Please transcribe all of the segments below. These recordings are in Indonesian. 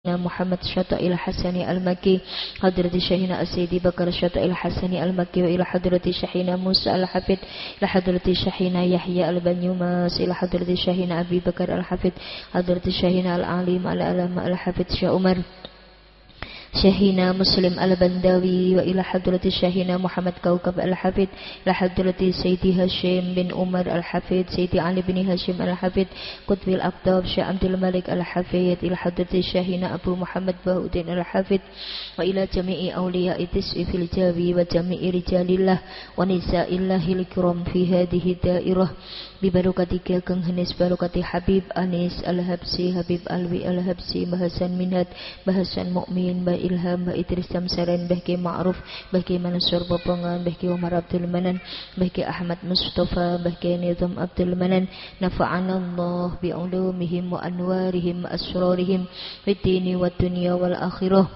محمد شطائ الحسن المكي حضرة شيخنا السيدي بكر شطائ الحسن المكي وإلى حضرة شيخنا موسى الحفيد إلى حضرة شيخنا يحيى البنيوماس إلى حضرة شيخنا أبي بكر الحفيد حضرة شيخنا العليم العلامة الحفيد شيخ عمر شيخنا مسلم البنداوي وإلى حضرة شيخنا محمد كوكب الحفيد إلى حضرة سيدي هاشم بن عمر الحفيد سيدي علي بن هاشم الحفيد قطب الأقطاب شيخ عبد الملك الحفيد إلى حضرة شيخنا أبو محمد بهودين الحفيد وإلى جميع أولياء التسع في الجاوي وجميع رجال الله ونساء الله الكرام في هذه الدائرة ببركة كang Hanis بركة حبيب أنيس الهبسي حبيب ألوي الهبسي bahasan minhat bahasan mukmin bah ilham bah Idris Samsaran bah Ki Ma'ruf bah Ki Mansur Popongan bah Ki Umar Abdul Manan bah Ki Ahmad Mustafa bah Ki Nizam Abdul Manan nafa'ana Allah bi ulumihim wa anwarihim wa asrarihim fid dini wad dunya wal akhirah.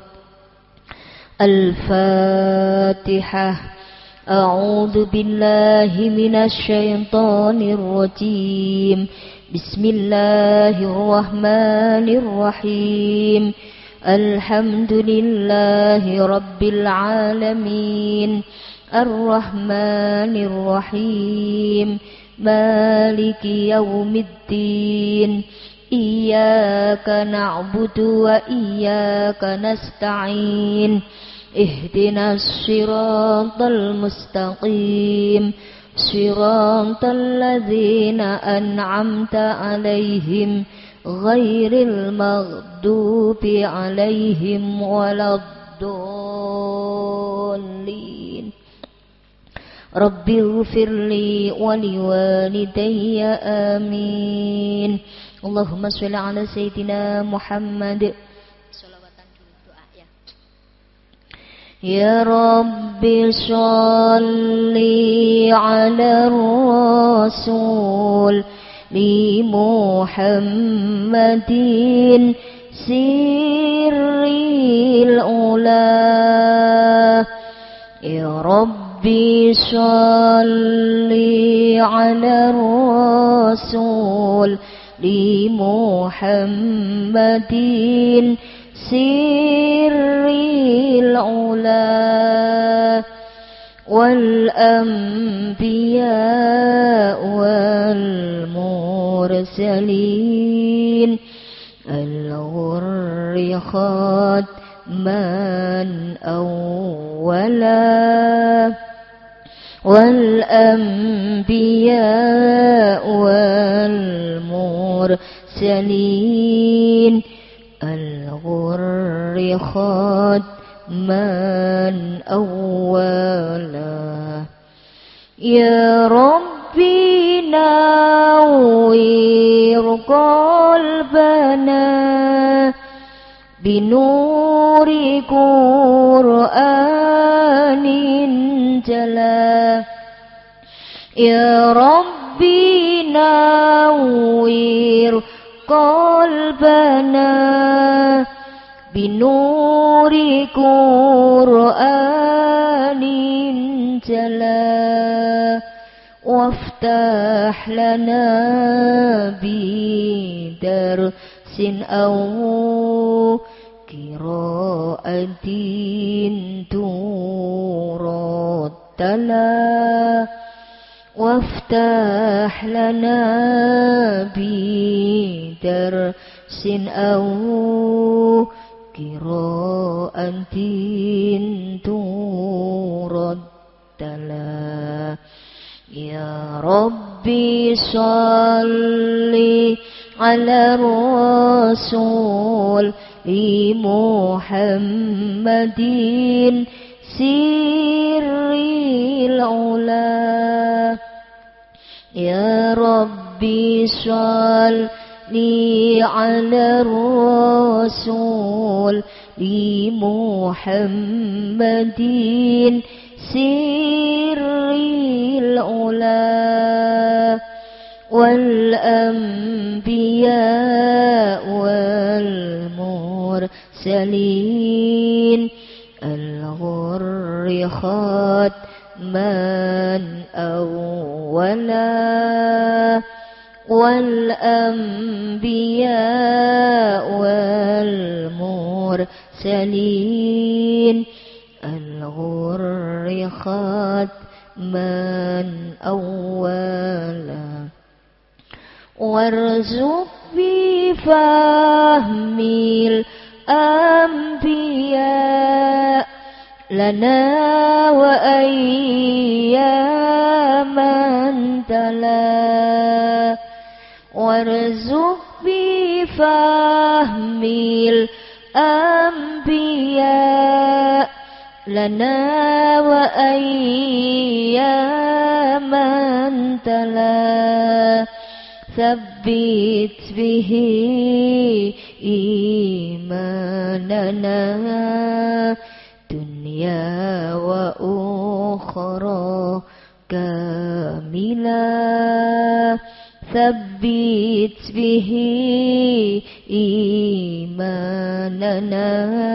Al-Fatihah. أعوذ بالله من الشيطان الرجيم بسم الله الرحمن الرحيم الحمد لله رب العالمين الرحمن الرحيم مالك يوم الدين إياك نعبد وإياك نستعين اهدنا الصراط المستقيم صراط الذين أنعمت عليهم غير المغضوب عليهم ولا الضالين رب اغفر لي ولوالدي آمين اللهم صل على سيدنا محمد يا رب صل على الرسول لمحمد سر الأولى يا رب صل على الرسول لمحمد سر العلا والأنبياء والمرسلين الغر ختما أولا والأنبياء والمرسلين الغر ختما أولا يا ربي نور قلبنا بنور قرآن جلا يا ربي نور قلبنا بنور قرآن جلا وافتح لنا بدرس أو قراءة ترتلا وافتح لنا بدرس أو قراءة ترتلا يا ربي صل على الرسول لمحمد سر العلا يا ربي صل على الرسول لمحمد سر العلا والأنبياء والمرسلين الغر ختما أولا والأنبياء والمرسلين الغر ختما أولا وارزق بفهم الأنبياء لنا وأياما تلا وارزق بفهم الأنبياء لنا وأياما تلا ثبت به إيماننا دنيا وأخرى كاملا ثبت به إيماننا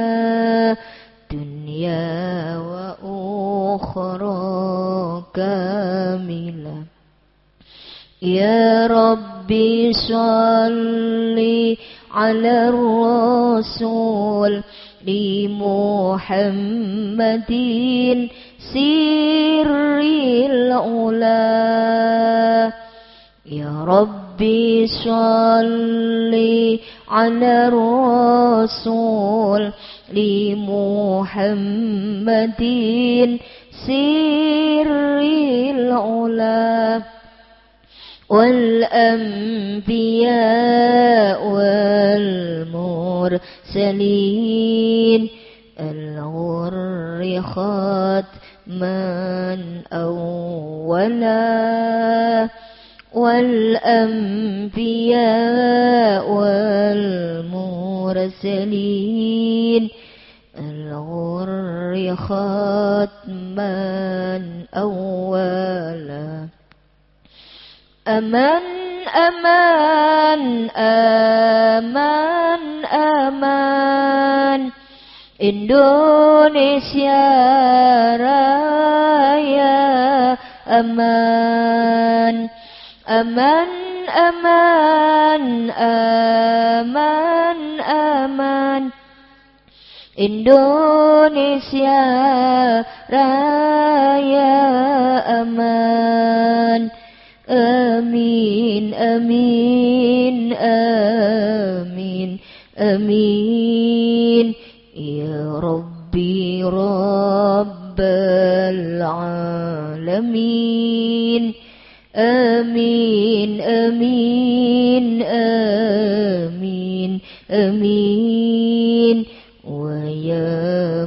دنيا وأخرى كاملا يا ربي صل على الرسول لمحمد سر العلا يا ربي صل على الرسول لمحمد سر العلا والأنبياء والمرسلين الغر ختما أولا والأنبياء والمرسلين الغر ختما أولا أمان أمان أمان أمان Indonesia Raya aman aman aman aman aman Indonesia Raya aman amin amin amin amin ya Rabbi Rabbal Alamin amin amin amin amin wa ya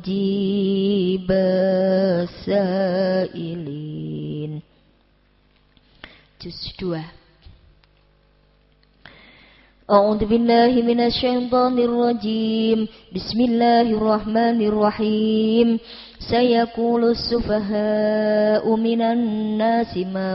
mujibas sailin. Juz 2. أعوذ بالله من الشيطان الرجيم بسم الله الرحمن الرحيم سيقول السفهاء من الناس ما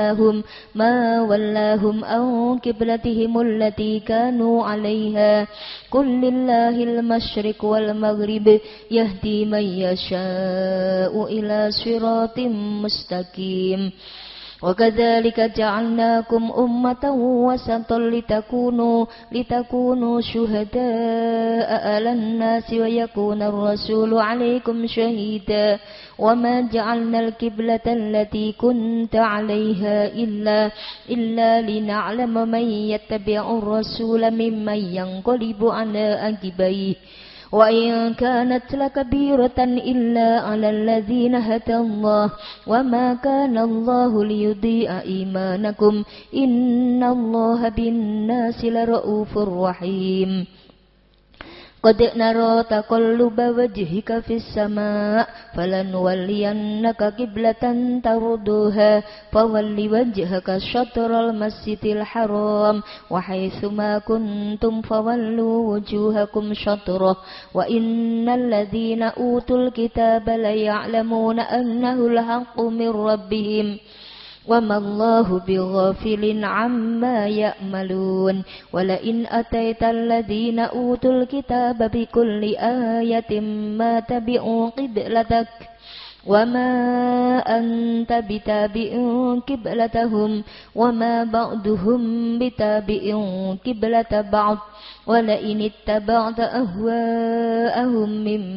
ولاهم عن قبلتهم التي كانوا عليها قل لله المشرق والمغرب يهدي من يشاء إلى صراط مستقيم وكذلك جعلناكم أمة وسطا لتكونوا شهداء على الناس ويكون الرسول عليكم شهيدا وما جعلنا القبلة التي كنت عليها إلا لنعلم من يتبع الرسول ممن ينقلب على عقبيه وإن كانت لكبيرة إلا على الذين هدى الله وما كان الله ليضيع إيمانكم إن الله بالناس لرؤوف رحيم قد نرى تقلب وجهك في السماء فلنولينك قبلة ترضوها فول وجهك شطر المسجد الحرام وحيث ما كنتم فولوا وجوهكم شطره وإن الذين أوتوا الكتاب ليعلمون أنه الحق من ربهم وما الله بغافل عما يأملون ولئن أتيت الذين أوتوا الكتاب بكل آية ما تبعوا قبلتك وما أنت بتابع قبلتهم وما بعضهم بتابع قبلة بعض ولئن اتبعت أهواءهم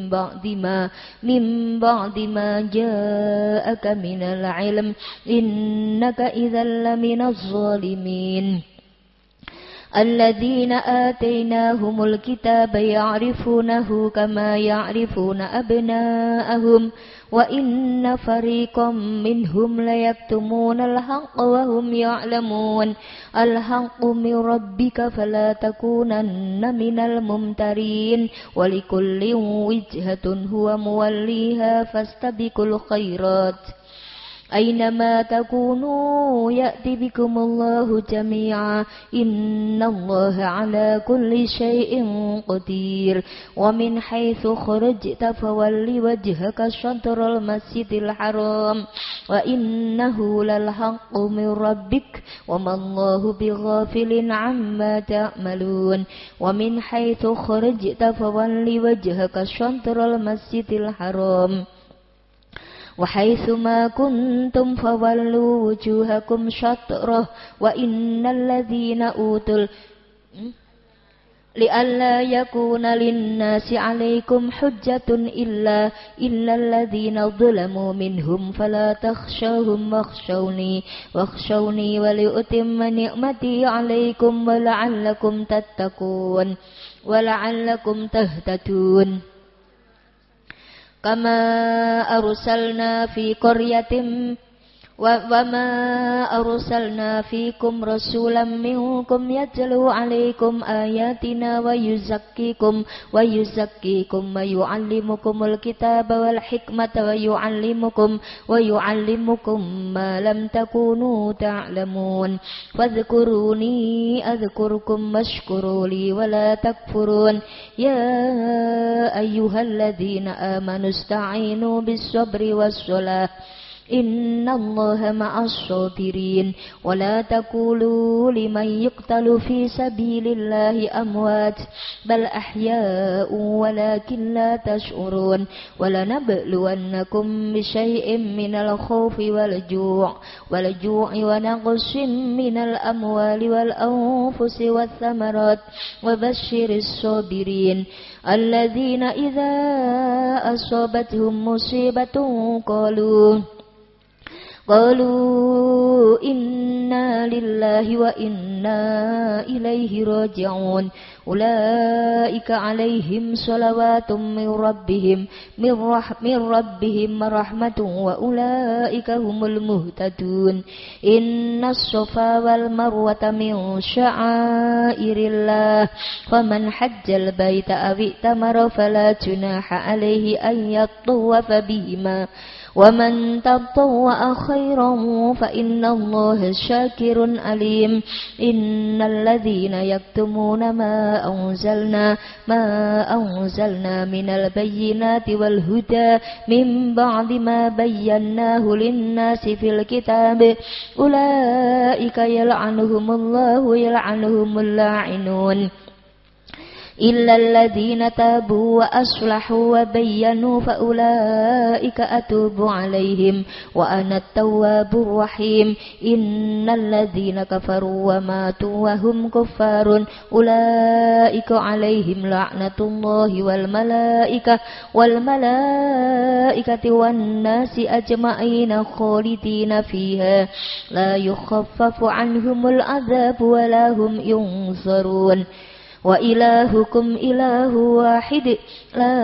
من بعد ما جاءك من العلم إنك إذا لمن الظالمين الذين آتيناهم الكتاب يعرفونه كما يعرفون أبناءهم وإن فريقا منهم ليكتمون الحق وهم يعلمون الحق من ربك فلا تكونن من الممترين ولكل وجهة هو موليها فاستبقوا الخيرات أينما تكونوا يأتي بكم الله جميعا إن الله على كل شيء قدير ومن حيث خرجت فول وجهك شطر المسجد الحرام وإنه للحق من ربك وما الله بغافل عما تعملون ومن حيث خرجت فول وجهك شطر المسجد الحرام وحيث ما كنتم فولوا وجوهكم شطره وإن الذين أوتوا لئلا يكون للناس عليكم حجة إلا الذين ظلموا منهم فلا تخشوهم واخشوني ولأتم نعمتي عليكم ولعلكم تتقون ولعلكم تهتدون كما أرسلنا في قرية وما أرسلنا فيكم رسولا منكم يتلو عليكم آياتنا ويزكيكم ويعلمكم الكتاب والحكمة ويعلمكم ما لم تكونوا تعلمون فاذكروني أذكركم واشكروا لي ولا تكفرون يا أيها الذين آمنوا استعينوا بالصبر والصلاة إن الله مع الصابرين ولا تقولوا لمن يقتل في سبيل الله أموات بل أحياء ولكن لا تشعرون ولنبلونكم بشيء من الخوف والجوع ونقص من الأموال والأنفس والثمرات وبشر الصابرين الذين إذا أصابتهم مصيبة قالوا إنا لله وإنا إليه راجعون أولئك عليهم صلوات من ربهم رحمة وأولئك هم المهتدون إن الصفا والمروة من شعائر الله فمن حج البيت أو ائتمر فلا جناح عليه أن يطوف بهما ومن تطوع خيرا فإن الله شاكر عليم إن الذين يكتمون ما أنزلنا من البينات والهدى من بعد ما بيناه للناس في الكتاب أولئك يلعنهم الله ويلعنهم اللاعنون إلا الذين تابوا وأصلحوا وبينوا فأولئك أتوب عليهم وأنا التواب الرحيم إن الذين كفروا وماتوا وهم كفار أولئك عليهم لعنة الله والملائكة والناس أجمعين خالدين فيها لا يخفف عنهم العذاب ولا هم ينصرون وإلهكم إله واحد لا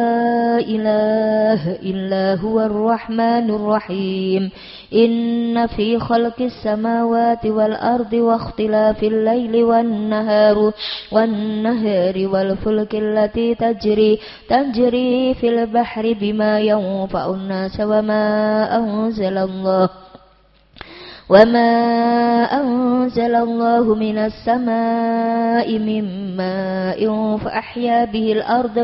إله إلا هو الرحمن الرحيم إن في خلق السماوات والأرض واختلاف الليل والنهار والفلك التي تجري في البحر بما ينفع الناس وما أنزل الله من السماء من ماء فأحيا به الأرض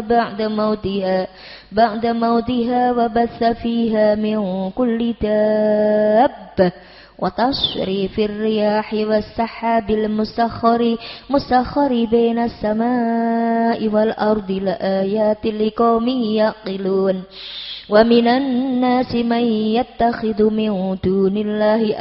بعد موتها وبث فيها من كل دابة وتصريف الرياح والسحاب المسخر بين السماء والأرض لآيات لقوم يعقلون ومن الناس من يتخذ من دون الله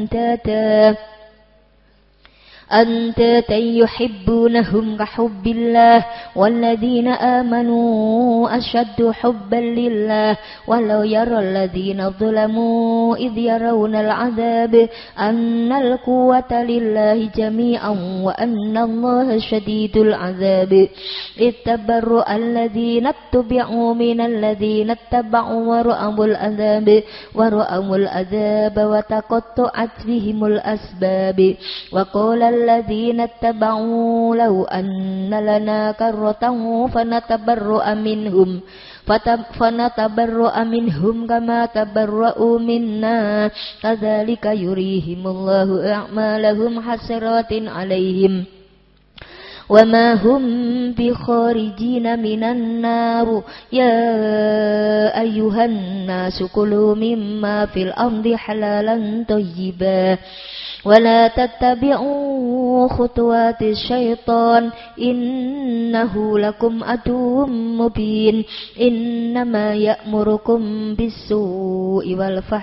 أندادا يحبونهم كحب الله والذين آمنوا أشد حبا لله ولو يرى الذين ظلموا إذ يرون العذاب أن القوة لله جميعا وأن الله شديد العذاب إذ تبرأ الذين اتبعوا من الذين اتبعوا ورأوا العذاب وتقطعت بهم الأسباب وقال الذين اتبعوا لو أن لنا كرة فنتبرأ منهم كما تبرأوا منا كذلك يريهم الله أعمالهم حسرات عليهم وما هم بخارجين من النار يا أيها الناس كلوا مما في الأرض حلالا طيبا ولا تتبعوا خطوات الشيطان إنه لكم عدو مبين إنما يأمركم بالسوء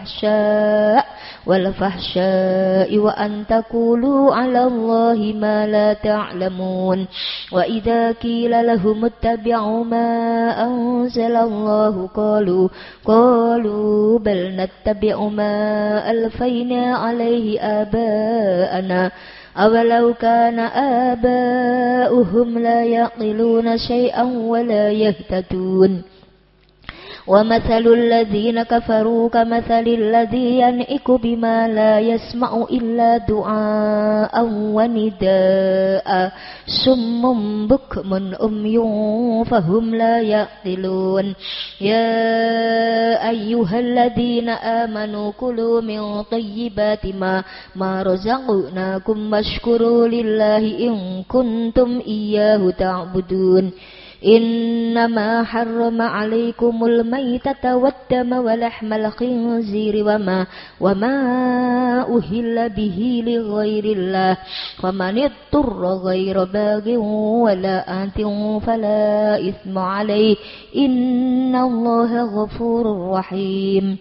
والفحشاء وأن تقولوا على الله ما لا تعلمون وإذا قيل لهم اتبعوا ما أنزل الله قالوا بل نتبع ما ألفينا عليه آباءنا أولو كان آباؤهم لا يعقلون شيئا ولا يهتدون ومثل الذين كفروا كمثل الذي ينعق بما لا يسمع إلا دعاء ونداء صم بكم أمي فهم لا يعقلون يا أيها الذين آمنوا كلوا من طيبات ما رزقناكم واشكروا لله إن كنتم إياه تعبدون إنما حرم عليكم الميتة والدم ولحم الخنزير وما أهل به لغير الله ومن اضطر غير باغ ولا آت فلا إثم عليه إن الله غفور رحيم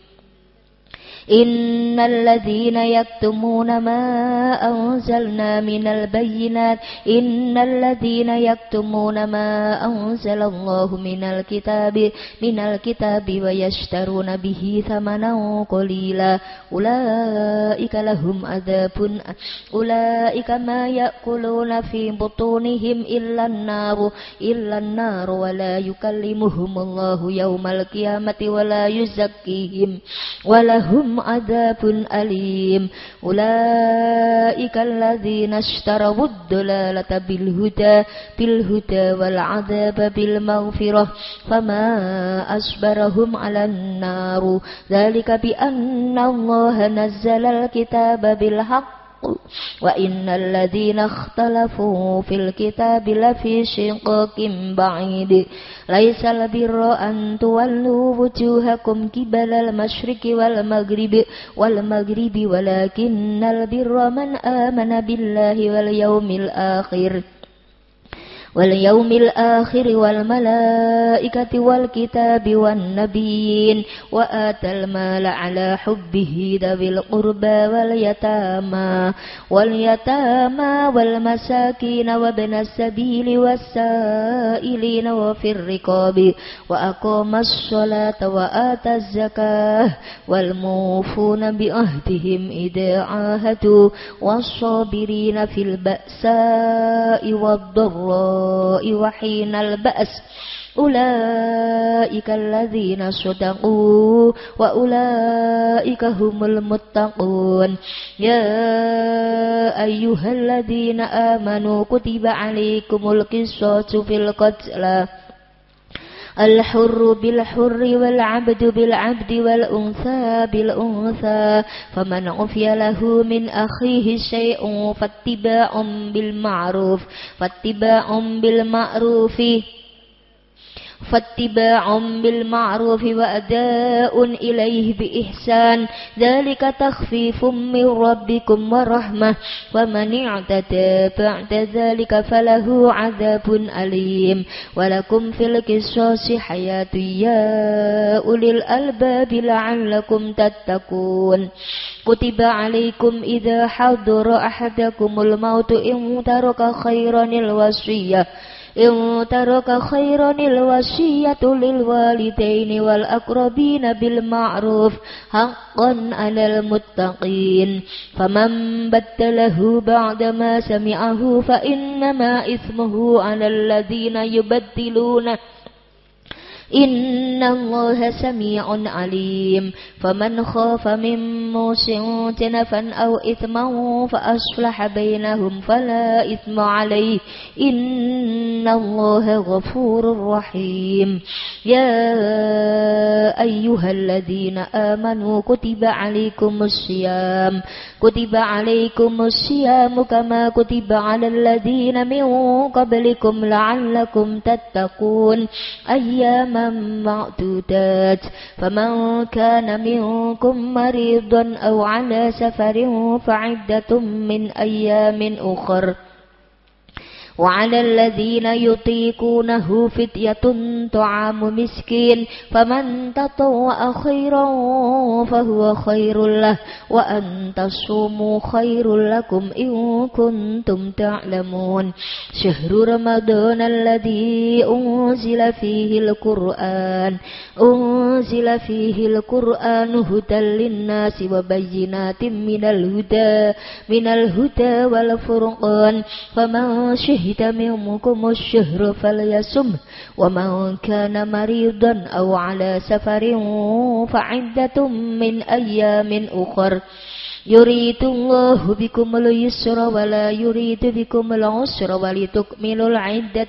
إن الذين يكتمون ما أنزلنا من البينات إن الذين يكتمون ما أنزل الله من الكتاب ويشترون به ثمنا قليلا أولئك لهم عذاب أولئك ما يأكلون في بطونهم إلا النار ولا يكلمهم الله يوم القيامة ولا يزكيهم ولهم عذاب أليم أولئك الذين اشتروا الضلالة بالهدى والعذاب بالمغفرة فما أصبرهم على النار ذلك بأن الله نزل الكتاب بالحق وإن الذين اختلفوا في الكتاب لفي شقاق بعيد ليس البر أن تولوا وجوهكم قبل المشرق والمغرب ولكن البر من آمن بالله واليوم الآخر والملائكة والكتاب والنبيين وآتى المال على حبه ذوي القربى واليتامى والمساكين وابن السبيل والسائلين وفي الرقاب وأقام الصلاة وآتى الزكاة والموفون بعهدهم إذا عاهدوا والصابرين في البأساء والضراء وحين البأس أولئك الذين صدقوا وأولئك هم المتقون يا أيها الذين آمنوا كتب عليكم القصاص في القتلى الحر بالحر والعبد بالعبد والأنثى بالأنثى فمن عفي له من أخيه شيء فاتباع بالمعروف وأداء إليه بإحسان ذلك تخفيف من ربكم ورحمة ومن اعتدى بعد ذلك فله عذاب أليم ولكم في القصاص حياة يا أولي الألباب لعلكم تتقون كتب عليكم إذا حضر أحدكم الموت إن ترك خيرا الوصية للوالدين والأقربين بالمعروف حقا على المتقين فمن بدله بعدما سمعه فإنما إثمه على الذين يبدلونه إن الله سميع عليم فمن خاف من موص جنفا أو إثما فأصلح بينهم فلا إثم عليه إن الله غفور رحيم يا أيها الذين آمنوا كتب عليكم الصيام كما كتب على الذين من قبلكم لعلكم تتقون أياما معدودات فمن كان منكم مريضا أو على سفر فعدة من أيام أخر وعلى الذين يطيقونه فدية طعام مسكين فمن تطوع خيرا فهو خير له وأن تصوموا خير لكم إن كنتم تعلمون شهر رمضان الذي أنزل فيه القرآن هدى للناس وبينات من الهدى والفرقان فمن شهد منكم الشهر فليصم ومن كان مريضا أو على سفر فعدة من أيام أخر يريد الله بكم اليسر ولا يريد بكم العسر ولتكملوا العدة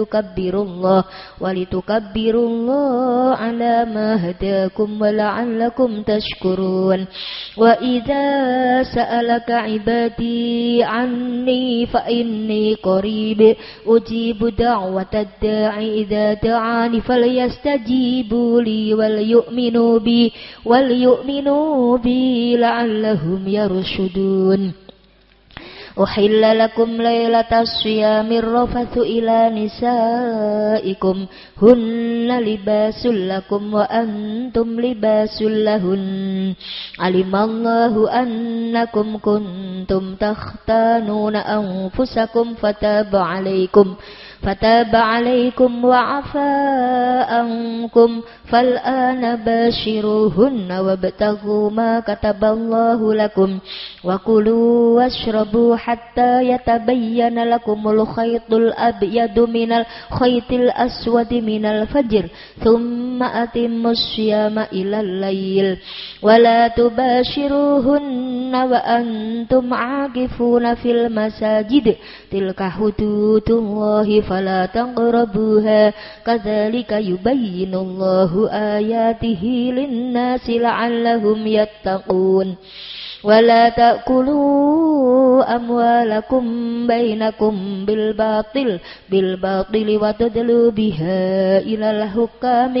ولتكبروا الله على ما هداكم ولعلكم تشكرون وإذا سألك عبادي عني فإني قريب أجيب دعوة الداعي إذا دعاني فليستجيبوا لي وليؤمنوا بي لعلهم يرشدون أحل لكم ليلة الصيام الرفث إلى نسائكم هن لباس لكم وأنتم لباس لهن علم الله أنكم كنتم تختانون أنفسكم فتاب عليكم وعفى عنكم فالآن باشروهن وابتغوا ما كتب الله لكم وكلوا واشربوا حتى يتبين لكم الخيط الأبيض من الخيط الأسود من الفجر ثم أتموا الصيام إلى الليل ولا تباشروهن وأنتم عاكفون في المساجد تلك حدود الله فلا تقربوها كذلك يبين الله آياته للناس لعلهم يتقون ولا تأكلوا أموالكم بينكم بالباطل وتدلوا بها إلى الحكام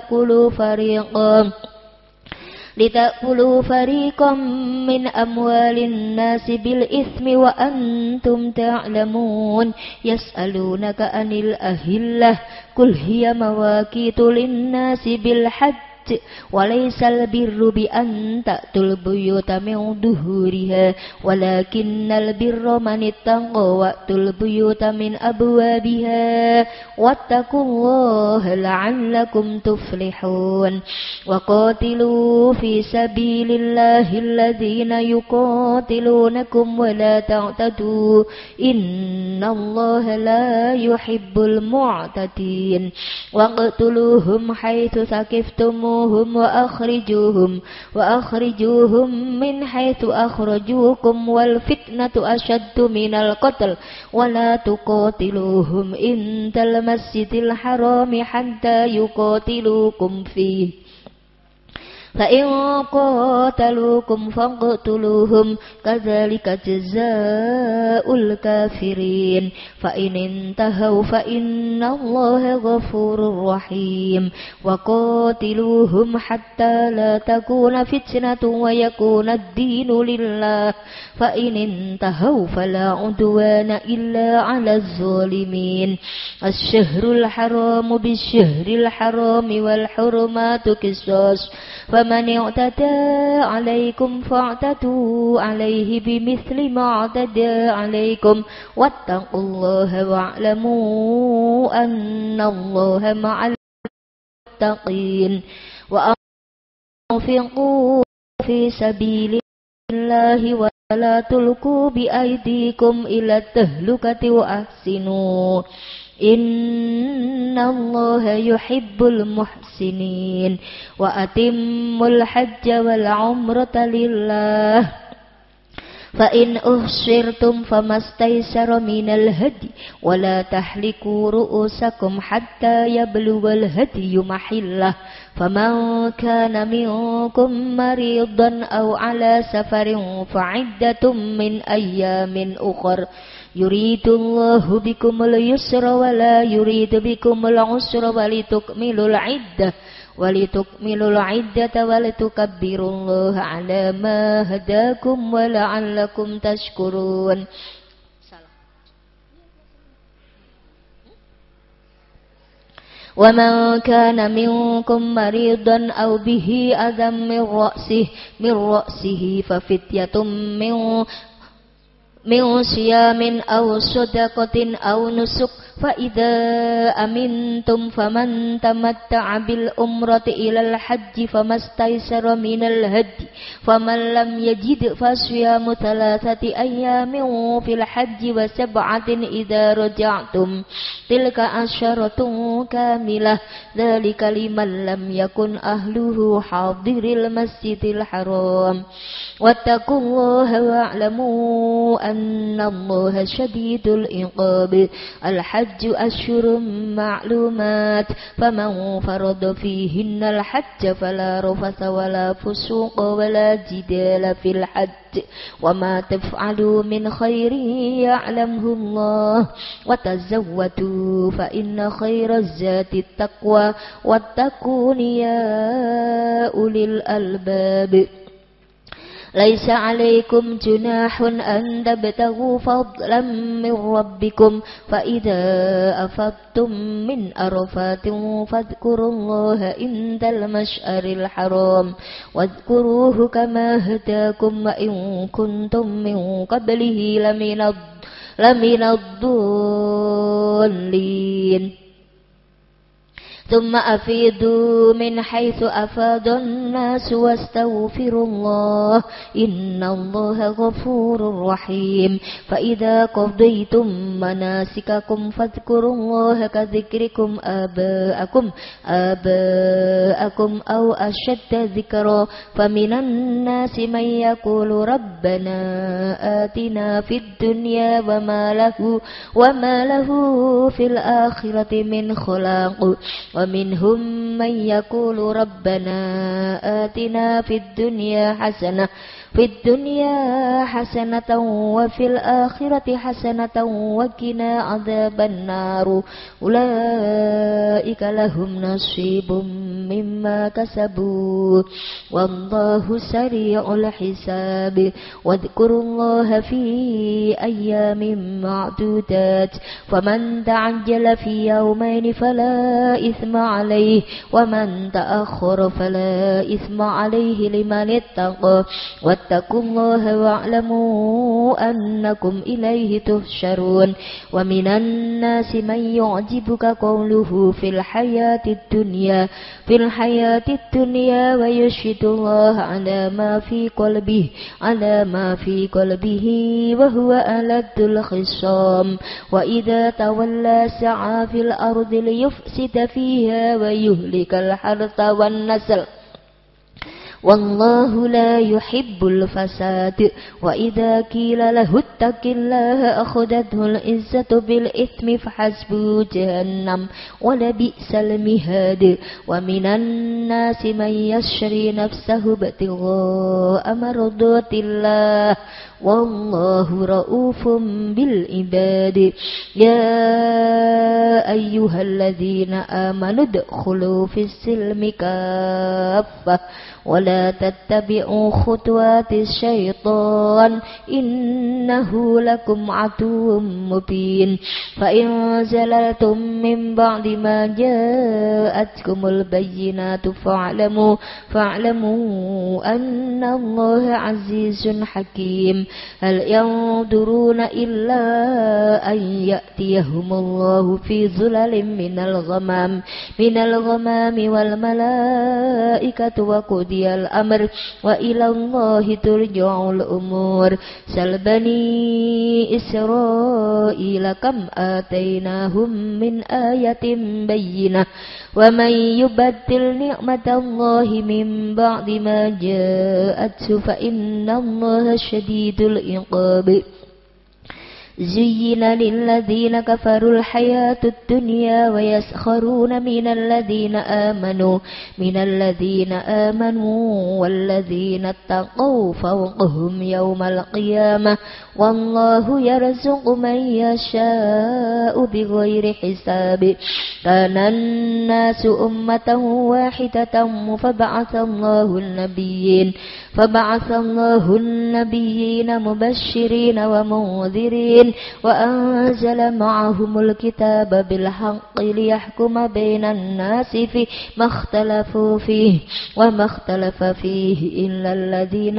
لتأكلوا فريقا من أموال الناس بالإثم وأنتم تعلمون يسألونك عن الأهلة قل هي مواقيت للناس بالحج وليس البر بأن تأتوا البيوت من ظهورها ولكن البر من اتقى وأتوا البيوت من أبوابها واتقوا الله لعلكم تفلحون وقاتلوا في سبيل الله الذين يقاتلونكم ولا تعتدوا إن الله لا يحب المعتدين واقتلوهم حيث ثقفتموهم وأخرجوهم من حيث أخرجوكم والفتنة أشد من القتل ولا تقاتلوهم عند المسجد الحرام حتى يقاتلوكم فيه فإن قاتلوكم فاقتلوهم كذلك جزاء الكافرين فإن انتهوا فإن الله غفور رحيم وقاتلوهم حتى لا تكون فتنة ويكون الدين لله فإن انتهوا فلا عدوان إلا على الظالمين الشهر الحرام بالشهر الحرام والحرمات قصاص فمن اعتدى عليكم فاعتدوا عليه بمثل ما اعتدى عليكم واتقوا الله واعلموا أن الله مع المتقين وأنفقوا في سبيل الله ولا تلقوا بأيديكم إلى التهلكة وأحسنوا إن الله يحب المحسنين وأتموا الحج والعمرة لله فإن أحصرتم فما استيسر من الهدي ولا تحلقوا رؤوسكم حتى يبلغ الهدي محله فمن كان منكم مريضا أو على سفر فعدة من أيام أخر يريد الله بكم اليسر ولا يريد بكم العسر ولتكملوا العدة ولتكبروا الله على ما هداكم ولعلكم تشكرون ومن كان منكم مريضا أو به أذى من رأسه ففدية من صيام أو صدقة أو نسك فإذا أمنتم فمن تمتع بالأمرة إلى الحج فما استيسر من الهدي فمن لم يجد فصيام 3 أيام في الحج و7 إذا رجعتم تلك 10 كاملة ذلك لمن لم يكن أهله حاضر المسجد الحرام واتقوا الله واعلموا أن الله شديد العقاب الحج أشهر معلومات فمن فرض فيهن الحج فلا رفث ولا فسوق ولا جدال في الحج وما تفعلوا من خير يعلمه الله وتزودوا فإن خير الزاد التقوى واتقون يا أولي الألباب ليس عليكم جناح أن تبتغوا فضلا من ربكم فإذا أفضتم من عرفات فاذكروا الله عند المشعر الحرام واذكروه كما هداكم وإن كنتم من قبله لمن الضالين ثم أفيدوا من حيث أفاد الناس واستغفروا الله إن الله غفور رحيم فإذا قضيتم مناسككم فاذكروا الله كذكركم آباءكم أو أشد ذكرا فمن الناس من يقول ربنا آتنا في الدنيا وما له في الآخرة من خلاق ومنهم من يقول ربنا آتنا في الدنيا حسنة وفي الآخرة حسنة وقنا عذاب النار أولئك لهم نصيب مما كسبوا والله سريع الحساب واذكروا الله في أيام معدودات فمن تعجل في يومين فلا إثم عليه ومن تأخر فلا إثم عليه لمن اتقى واتقوا الله واعلموا أنكم إليه تحشرون ومن الناس من يعجبك قوله في الحياة الدنيا ويشهد الله على ما في قلبه وهو ألد الخصام وإذا تولى سعى في الأرض ليفسد فيها ويهلك الحرث والنسل والله لا يحب الفساد وإذا قيل له اتق الله أخذته العزة بالإثم فحسبه جهنم ولبئس المهاد ومن الناس من يشري نفسه ابتغاء مرضات الله والله رؤوف بالعباد يا أيها الذين آمنوا ادخلوا في السلم كافة ولا تتبعوا خطوات الشيطان إنه لكم عدو مبين فإن زللتم من بعد ما جاءتكم البينات فاعلموا أن الله عزيز حكيم هل ينظرون إلا أن يأتيهم الله في ظلل من الغمام والملائكة وقضي الأمر وإلى الله ترجع الأمور سل بني إسرائيل كم آتيناهم من آية بينة ومن يبدل نعمة الله من بعد ما جاءته فإن الله شديد العقاب زين للذين كفروا الحياة الدنيا ويسخرون من الذين آمنوا والذين اتقوا فوقهم يوم القيامة والله يرزق من يشاء بغير حساب كان الناس أمة واحدة فبعث الله النبيين مبشرين ومنذرين وأنزل معهم الكتاب بالحق ليحكم بين الناس فيما اختلفوا فيه وما اختلف فيه إلا الذين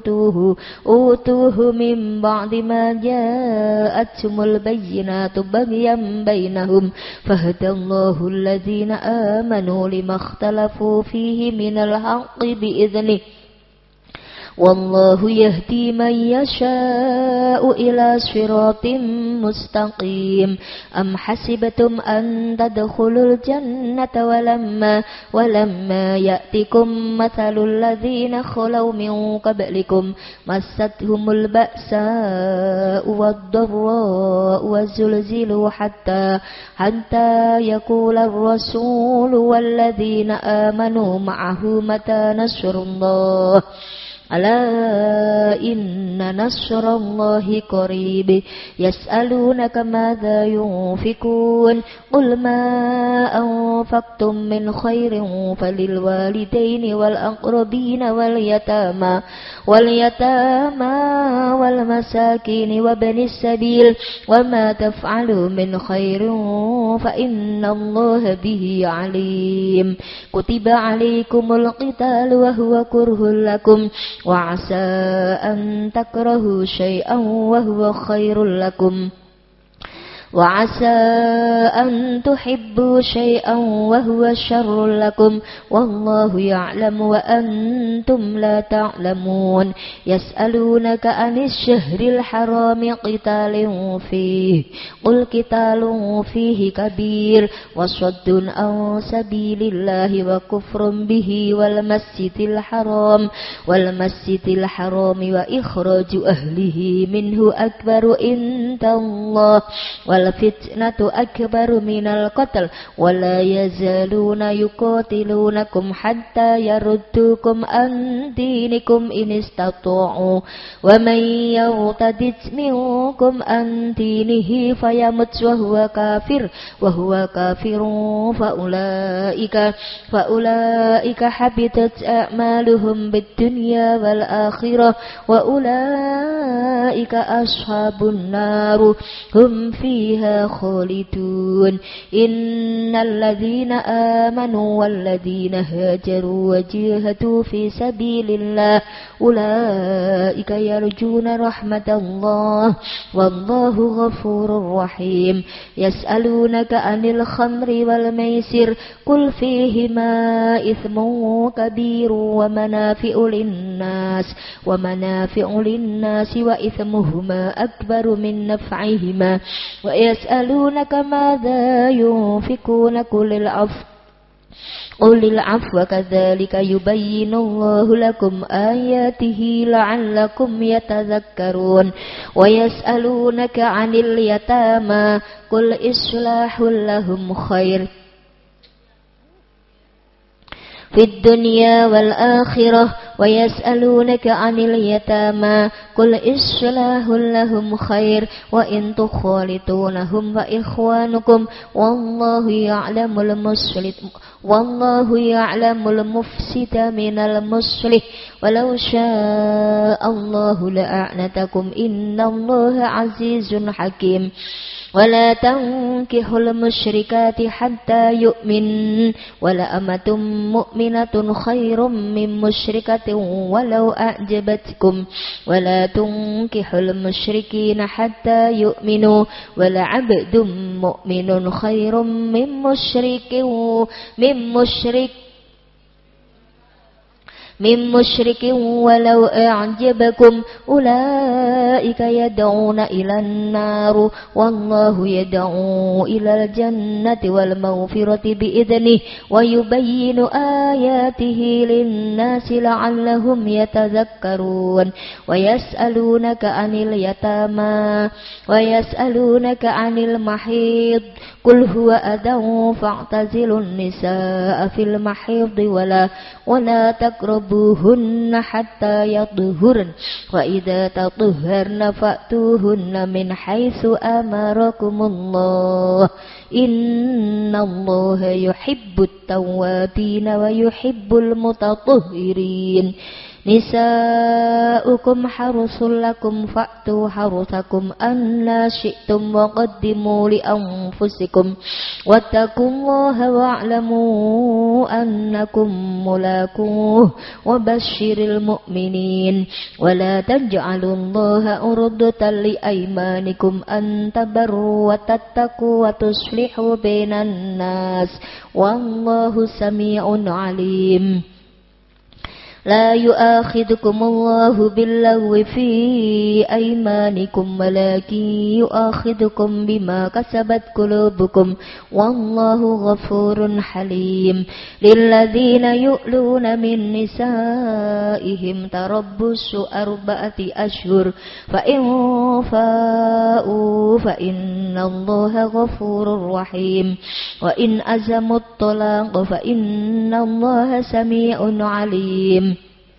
أوتوه من بعد ما جاءتهم البينات بغيا بينهم فهدى الله الذين آمنوا لما اختلفوا فيه من الحق بإذنه والله يهدي من يشاء إلى صراط مستقيم أم حسبتم أن تدخلوا الجنة ولما يأتكم مثل الذين خلوا من قبلكم مستهم البأساء والضراء وزلزلوا حتى يقول الرسول والذين آمنوا معه متى نصر الله ألا إن نصر الله قريب يسألونك ماذا ينفقون قل ما أنفقتم من خير فللوالدين والأقربين واليتامى والمساكين وابن السبيل وما تفعلوا من خير فإن الله به عليم كتب عليكم القتال وهو كره لكم وعسى أن تكرهوا شيئا وهو خير لكم وعسى أن تحبوا شيئا وهو شر لكم والله يعلم وأنتم لا تعلمون يسألونك عن الشهر الحرام قتال فيه قل قتال فيه كبير وصد عن سبيل الله وكفر به والمسجد الحرام وإخراج أهله منه أكبر عند الله والفتنة أكبر من القتل ولا يزالون يقاتلونكم حتى يردوكم عن دينكم إن استطاعوا ومن يرتد منكم عن دينه فيمت وهو كافر فأولئك حبطت أعمالهم بالدنيا والآخرة وأولئك أصحاب النار هم فيها خالدون إن الذين آمنوا والذين هاجروا وجاهدوا في سبيل الله أولئك يرجون رحمة الله والله غفور رحيم يسألونك عن الخمر والميسر قل فيهما إثم كبير ومنافع للناس وإثمهما أكبر من نفعهما ويسألونك ماذا ينفقون Qulil afwa kadzalika yubayyinullahu lakum ayatihi la'allakum yatadzakkarun. Wa yas'alunaka 'anil yatama qul islahul lahum khair fid dunya wal akhirah wa yas'alunaka 'anil yatama qul islahul lahum khair wa in tukhalitunahum fa ikhwanukum wallahu ya'lamul mufsida minal muslih walau syaa Allahu la'anatakum innallaha 'azizun hakim. ولا تنكحوا المشركات حتى يؤمن ولا أمة مؤمنة خير من مشركة ولو أعجبتكم ولا تنكحوا المشركين حتى يؤمنوا ولا عبد مؤمن خير من مشرك ولو أعجبكم أولئك يدعون إلى النار والله يدعو إلى الجنة والمغفرة بإذنه ويبين آياته للناس لعلهم يتذكرون ويسألونك عن المحيض قل هو أذى فاعتزلوا النساء في المحيض ولا تقربوهن حتى يطهرن وإذا تطهرن فأتوهن من حيث أمركم الله إن الله يحب التوابين ويحب المتطهرين. نساؤكم حرث لكم فأتوا حرثكم أنى شئتم وقدموا لأنفسكم واتقوا الله واعلموا أنكم ملاقوه وبشر المؤمنين. ولا تجعلوا الله عرضة لأيمانكم أن تبروا وتتقوا وتصلحوا بين الناس والله سميع عليم. لا يؤاخذكم الله باللغو في أيمانكم ولكن يؤاخذكم بما كسبت قلوبكم والله غفور حليم. للذين يؤلون من نسائهم تربص 4 أشهر فإن فاءوا فإن الله غفور رحيم. وإن أزموا الطلاق فإن الله سميع عليم.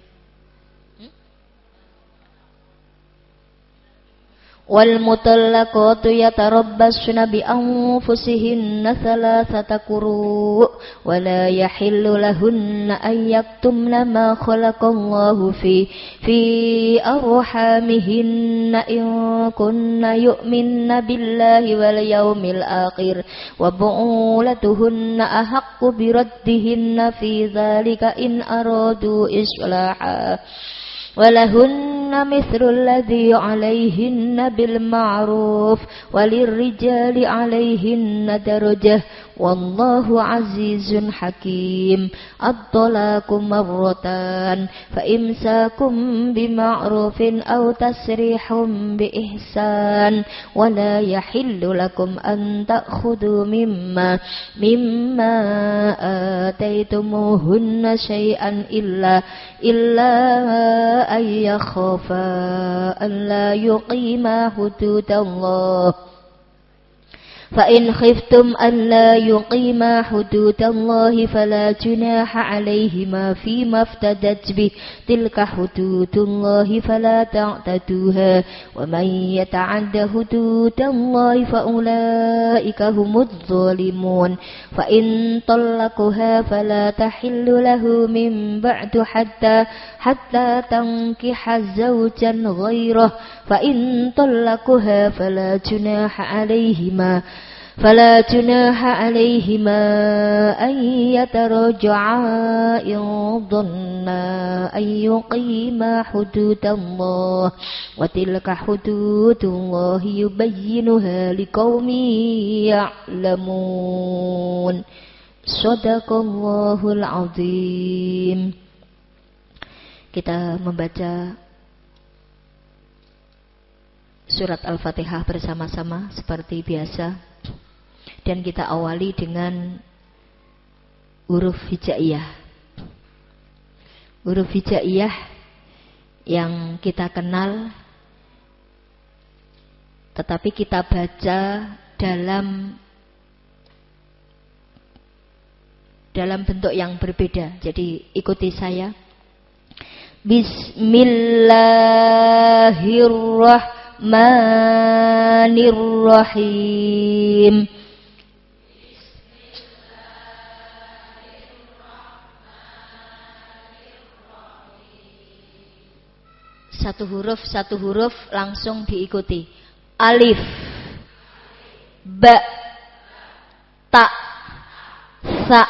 والمطلقات يتربصن بأنفسهن 3 قروء ولا يحل لهن أن يكتمن ما خلق الله في أرحامهن إن كن يؤمن بالله واليوم الآخر وبعولتهن أحق بردهن في ذلك إن أرادوا إصلاحا ولهن مثل الذي عليهن بالمعروف وللرجال عليهن درجة والله عزيز حكيم. الطلاق مرتان فإمساكم بمعروف أو تسريح بإحسان ولا يحل لكم أن تأخذوا مما آتيتموهن شيئا إلا أن يخافا أن لا يقيما حدود الله فإن خفتم ألا يقيما حدود الله فلا جناح عليهما فيما افتدت به تلك حدود الله فلا تعتدوها ومن يتعد حدود الله فأولئك هم الظالمون. فإن طلقها فلا تحل له من بعد حتى تنكح زوجا غيره فإن طلقها فلا جناح عليهما أن يتراجعا إن ظنا أن يقيما حدود الله وتلك حدود الله يبينها لقوم يعلمون. Shadaqallahul Azim. Kita membaca surat Al-Fatihah bersama-sama seperti biasa. Dan kita awali dengan huruf hijaiyah. Huruf hijaiyah yang kita kenal, tetapi kita baca dalam bentuk yang berbeda. Jadi ikuti saya. Bismillahirrahmanirrahim. Satu huruf langsung diikuti. Alif, ba, ta, sa,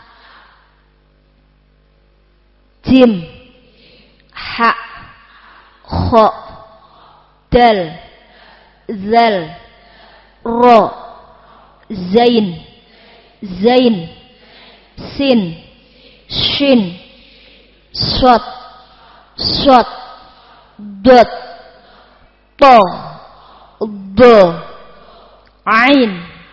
jim, ha, kho, dal, zal, ro, zain, sin, shin, sod, dot, to, do, ain,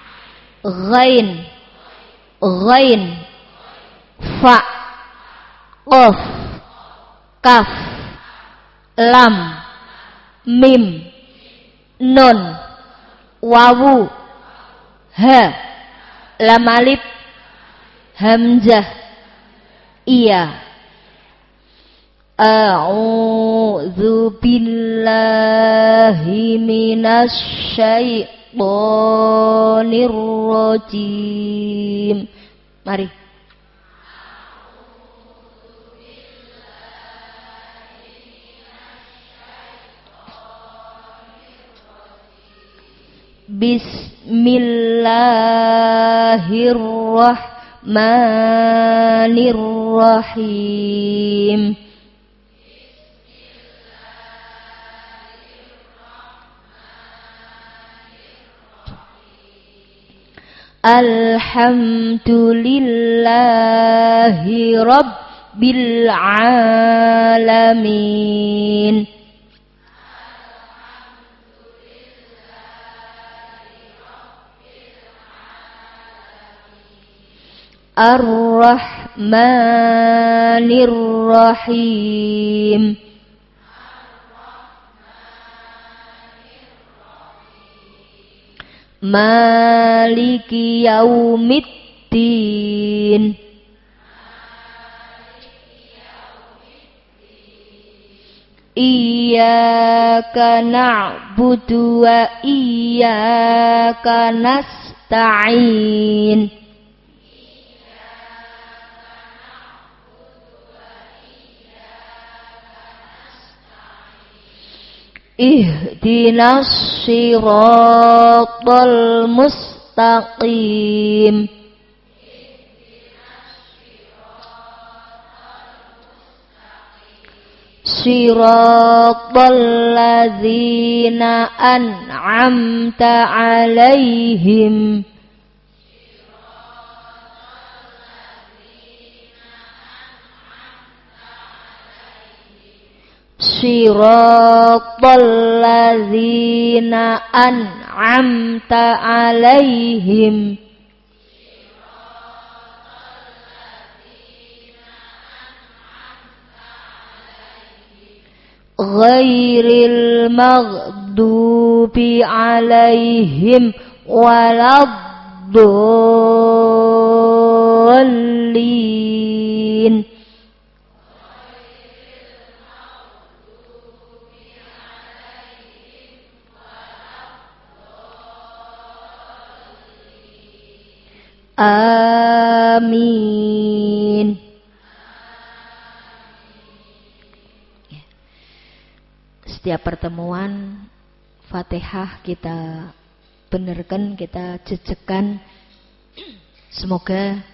ghain, fa, qaf, kaf, lam, mim, nun, wawu, ha, lam alif, hamzah, iya. A'udzu billahi minasy syaithanir rajim. Mari. Bismillahirrahmanirrahim. Alhamdulillahi rabbil alamin. Ar-Rahmanir-Rahim. Maliki yaumiddin. Iyyaka na'budu wa iyyaka nasta'in. Ihdinas siratal mustaqim. Siratal ladzina an'amta 'alaihim. Siratal ladzina an'amta 'alaihim. Ghairil maghdubi 'alaihim waladdallin. Amin. Setiap pertemuan Fatihah kita benarkan, kita jejekan. Semoga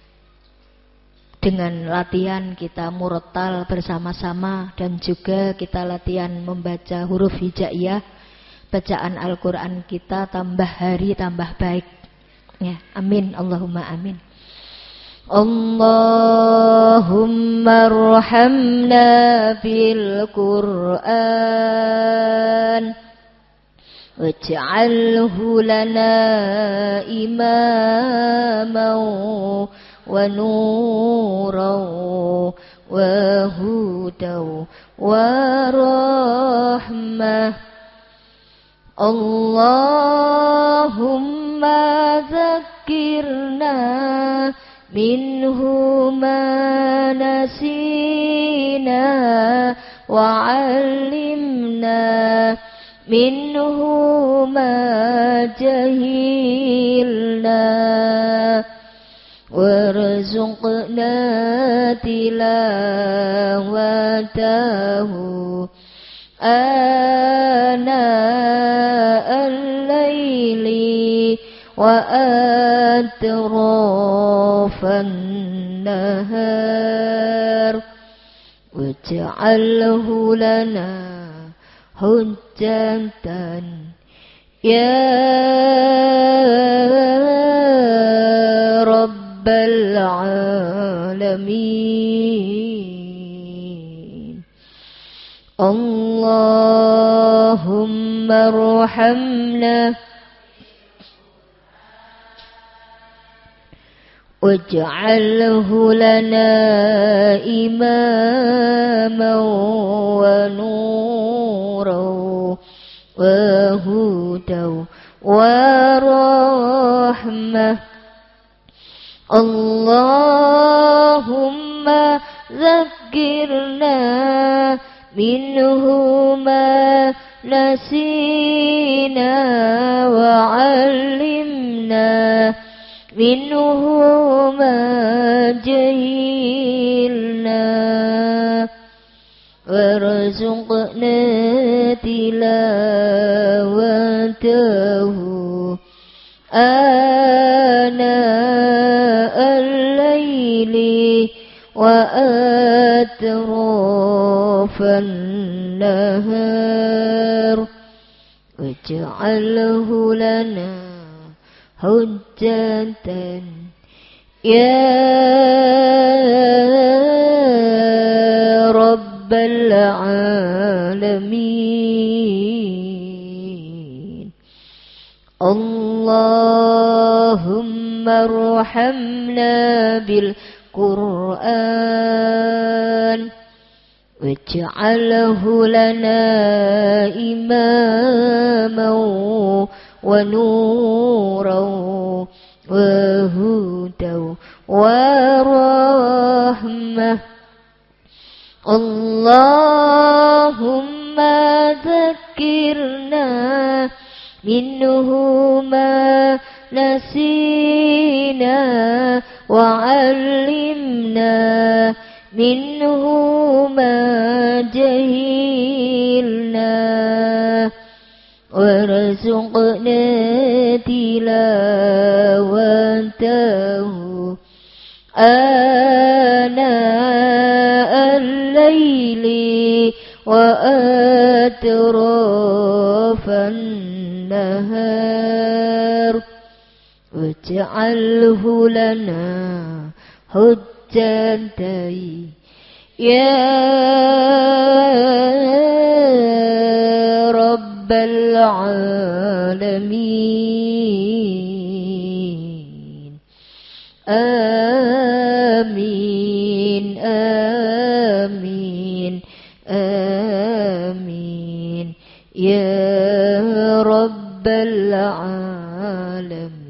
dengan latihan kita murattal bersama-sama dan juga kita latihan membaca huruf hijaiyah, bacaan Al-Quran kita tambah hari tambah baik. Ya, amin, Allahumma amin. Allahumma arhamna bil Qur'an waj'alhu lana imaman ونورا وهدى ورحمة اللهم ذكرنا منه ما نسينا وعلمنا منه ما جهلنا وارزقنا تلاوته آناء الليل وأطراف النهار واجعله لنا حجة يا رب العالمين اللهم ارحمنا واجعله لنا إماما ونورا وهدى ورحمة اللهم ذكرنا منه ما نسينا وعلمنا منه ما جهلنا وارزقنا تلاوته آناء الليل وأطراف النهار واجعله لنا حجة يا رب العالمين اللهم ارحمنا بالقرآن واجعله لنا إماما ونورا وهدى ورحمة اللهم ذكرنا منه ما نسينا وعلمنا منه ما جهلنا وارزقنا تلاوته آناء الليل وأطراف النهار واجعله لنا حجة يا رب العالمين آمين آمين آمين يا رب العالمين.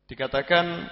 Dikatakan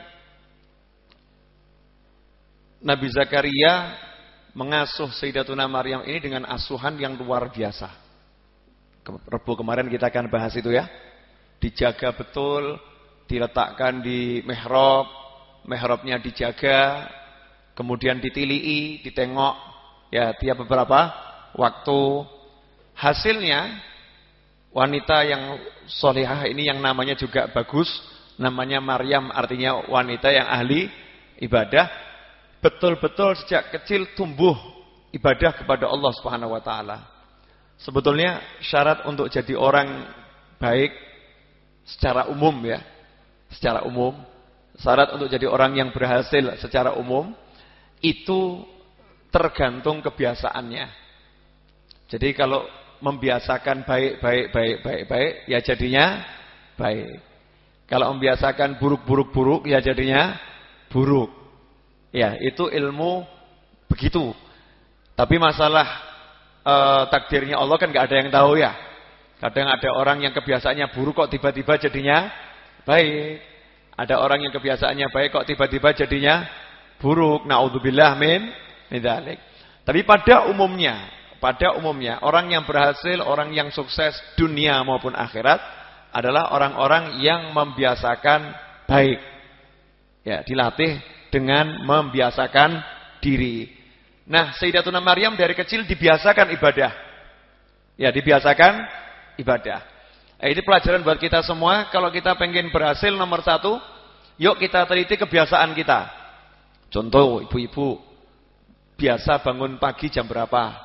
Nabi Zakaria mengasuh Sayyidatuna Maryam ini dengan asuhan yang luar biasa. Rebu kemarin kita akan bahas itu ya. Dijaga betul, diletakkan di mihrab, mihrabnya dijaga, kemudian ditilii, ditengok ya tiap beberapa waktu. Hasilnya wanita yang solehah ini yang namanya juga bagus, namanya Maryam, artinya wanita yang ahli ibadah, betul-betul sejak kecil tumbuh ibadah kepada Allah Subhanahu wa taala. Sebetulnya syarat untuk jadi orang baik secara umum ya, secara umum, syarat untuk jadi orang yang berhasil secara umum itu tergantung kebiasaannya. Jadi kalau membiasakan baik, ya jadinya baik. Kalau membiasakan buruk, ya jadinya buruk. Ya, itu ilmu begitu. Tapi masalah takdirnya Allah kan nggak ada yang tahu ya. Kadang ada orang yang kebiasaannya buruk kok tiba-tiba jadinya baik. Ada orang yang kebiasaannya baik kok tiba-tiba jadinya buruk. Naudzubillah min dzalik. Tapi pada umumnya orang yang berhasil, orang yang sukses dunia maupun akhirat adalah orang-orang yang membiasakan baik. Ya, dilatih dengan membiasakan diri. Nah, Sayyidatuna Maryam dari kecil dibiasakan ibadah. Ya, dibiasakan ibadah. Ini pelajaran buat kita semua. Kalau kita pengen berhasil nomor 1, yuk kita teliti kebiasaan kita. Contoh, ibu-ibu biasa bangun pagi jam berapa?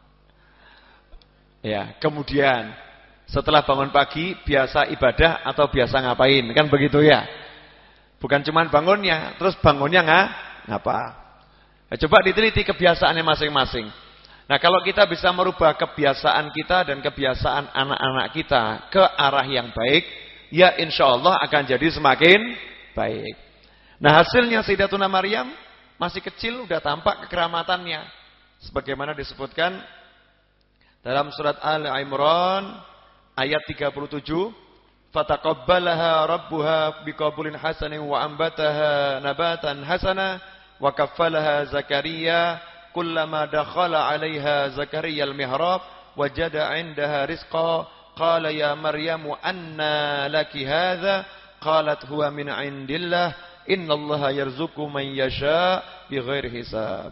Ya, kemudian setelah bangun pagi biasa ibadah atau biasa ngapain? Kan begitu ya. Bukan cuma bangunnya, terus bangunnya ngapa? Nah, coba diteliti kebiasaannya masing-masing. Nah, kalau kita bisa merubah kebiasaan kita dan kebiasaan anak-anak kita ke arah yang baik, ya insya Allah akan jadi semakin baik. Nah, hasilnya Sayyidatuna Maryam masih kecil udah tampak kekeramatannya. Sebagaimana disebutkan dalam surat Al-Imran ayat 37, fataqabbalaha rabbuha biqabulin hasanin wa ambataha nabatan hasana wa kaffalaha Zakaria kullama dakhala 'alaiha Zakaria al-mihrab wajada 'indaha rizqa qala ya Maryamu anna laki hadha qalat huwa min 'indillah innallaha yarzuqu man yasha bighairi hisab.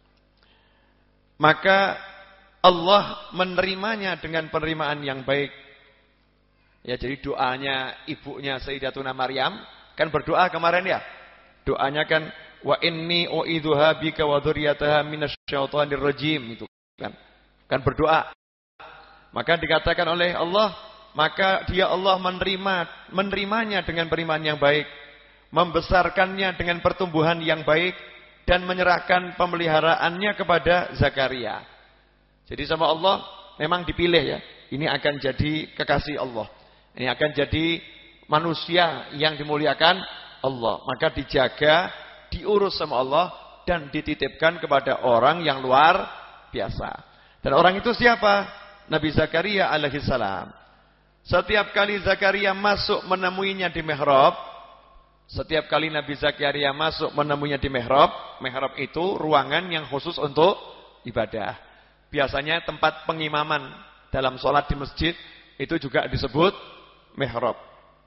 Maka Allah menerimanya dengan penerimaan yang baik. Ya, jadi doanya ibunya Sayyidatuna Maryam kan berdoa kemarin ya. Doanya kan wa inni u'idzuha bika wa dzurriyyataha minasyaitonir rajim itu kan. Kan berdoa. Maka dikatakan oleh Allah, maka dia Allah menerimanya dengan penerimaan yang baik, membesarkannya dengan pertumbuhan yang baik dan menyerahkan pemeliharaannya kepada Zakaria. Jadi sama Allah memang dipilih ya. Ini akan jadi kekasih Allah. Ini akan jadi manusia yang dimuliakan Allah. Maka dijaga, diurus sama Allah dan dititipkan kepada orang yang luar biasa. Dan orang itu siapa? Nabi Zakaria alaihissalam. Setiap kali Zakaria masuk menemuinya di mihrab, setiap kali Nabi Zakaria masuk menemuinya di mihrab, mihrab itu ruangan yang khusus untuk ibadah. Biasanya tempat pengimaman dalam sholat di masjid itu juga disebut mihrab.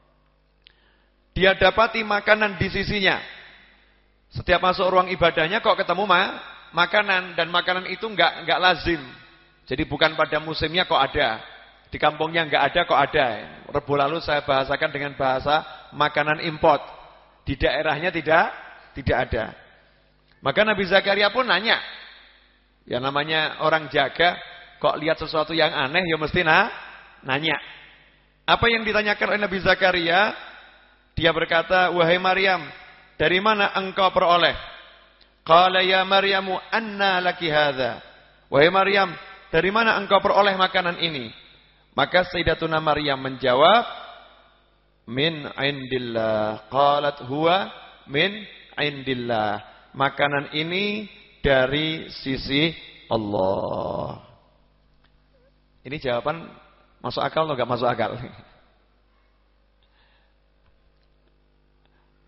Dia dapati makanan di sisinya. Setiap masuk ruang ibadahnya kok ketemu makanan, dan makanan itu enggak lazim. Jadi bukan pada musimnya kok ada. Di kampungnya enggak ada kok ada. Rebu lalu saya bahasakan dengan bahasa makanan import. Di daerahnya tidak ada. Maka Nabi Zakaria pun nanya. Ya namanya orang jaga, kok lihat sesuatu yang aneh ya mesti nanya. Apa yang ditanyakan oleh Nabi Zakaria? Dia berkata, wahai Maryam, dari mana engkau peroleh? Qala ya Maryamu anna laki hadza. Wahai Maryam, dari mana engkau peroleh makanan ini? Maka Sayyidatuna Maryam menjawab, min indillah. Qalat huwa min indillah. Makanan ini dari sisi Allah. Ini jawaban masuk akal atau enggak masuk akal?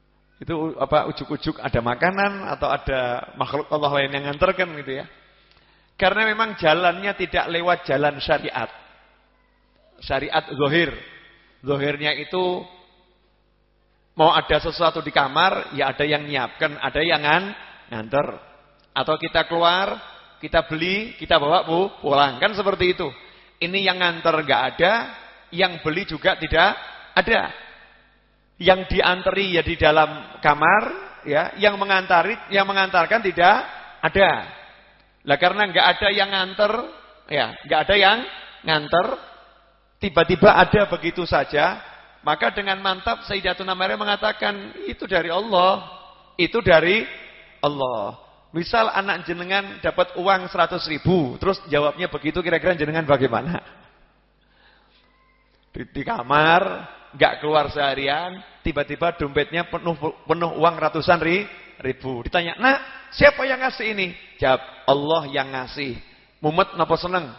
Itu apa ujuk-ujuk ada makanan atau ada makhluk Allah lain yang nganterkan gitu ya. Karena memang jalannya tidak lewat jalan syariat. Syariat zahir. Zahirnya itu mau ada sesuatu di kamar, ya ada yang nyiapkan, ada yang nganter. Atau kita keluar, kita beli, kita bawa pulang. Kan seperti itu. Ini yang nganter enggak ada, yang beli juga tidak ada. Yang diantari ya di dalam kamar, ya, yang mengantarkan tidak ada. Lah karena enggak ada yang nganter, ya, enggak ada yang nganter, tiba-tiba ada begitu saja, maka dengan mantap Sayyidatuna Maryam mengatakan itu dari Allah, itu dari Allah. Misal anak jenengan dapat uang 100.000, terus jawabnya begitu, kira-kira jenengan bagaimana? Di kamar, enggak keluar seharian, tiba-tiba dompetnya penuh uang ratusan ribu. Ditanya, "Nak, siapa yang ngasih ini?" Jawab, "Allah yang ngasih." Mumet napa seneng?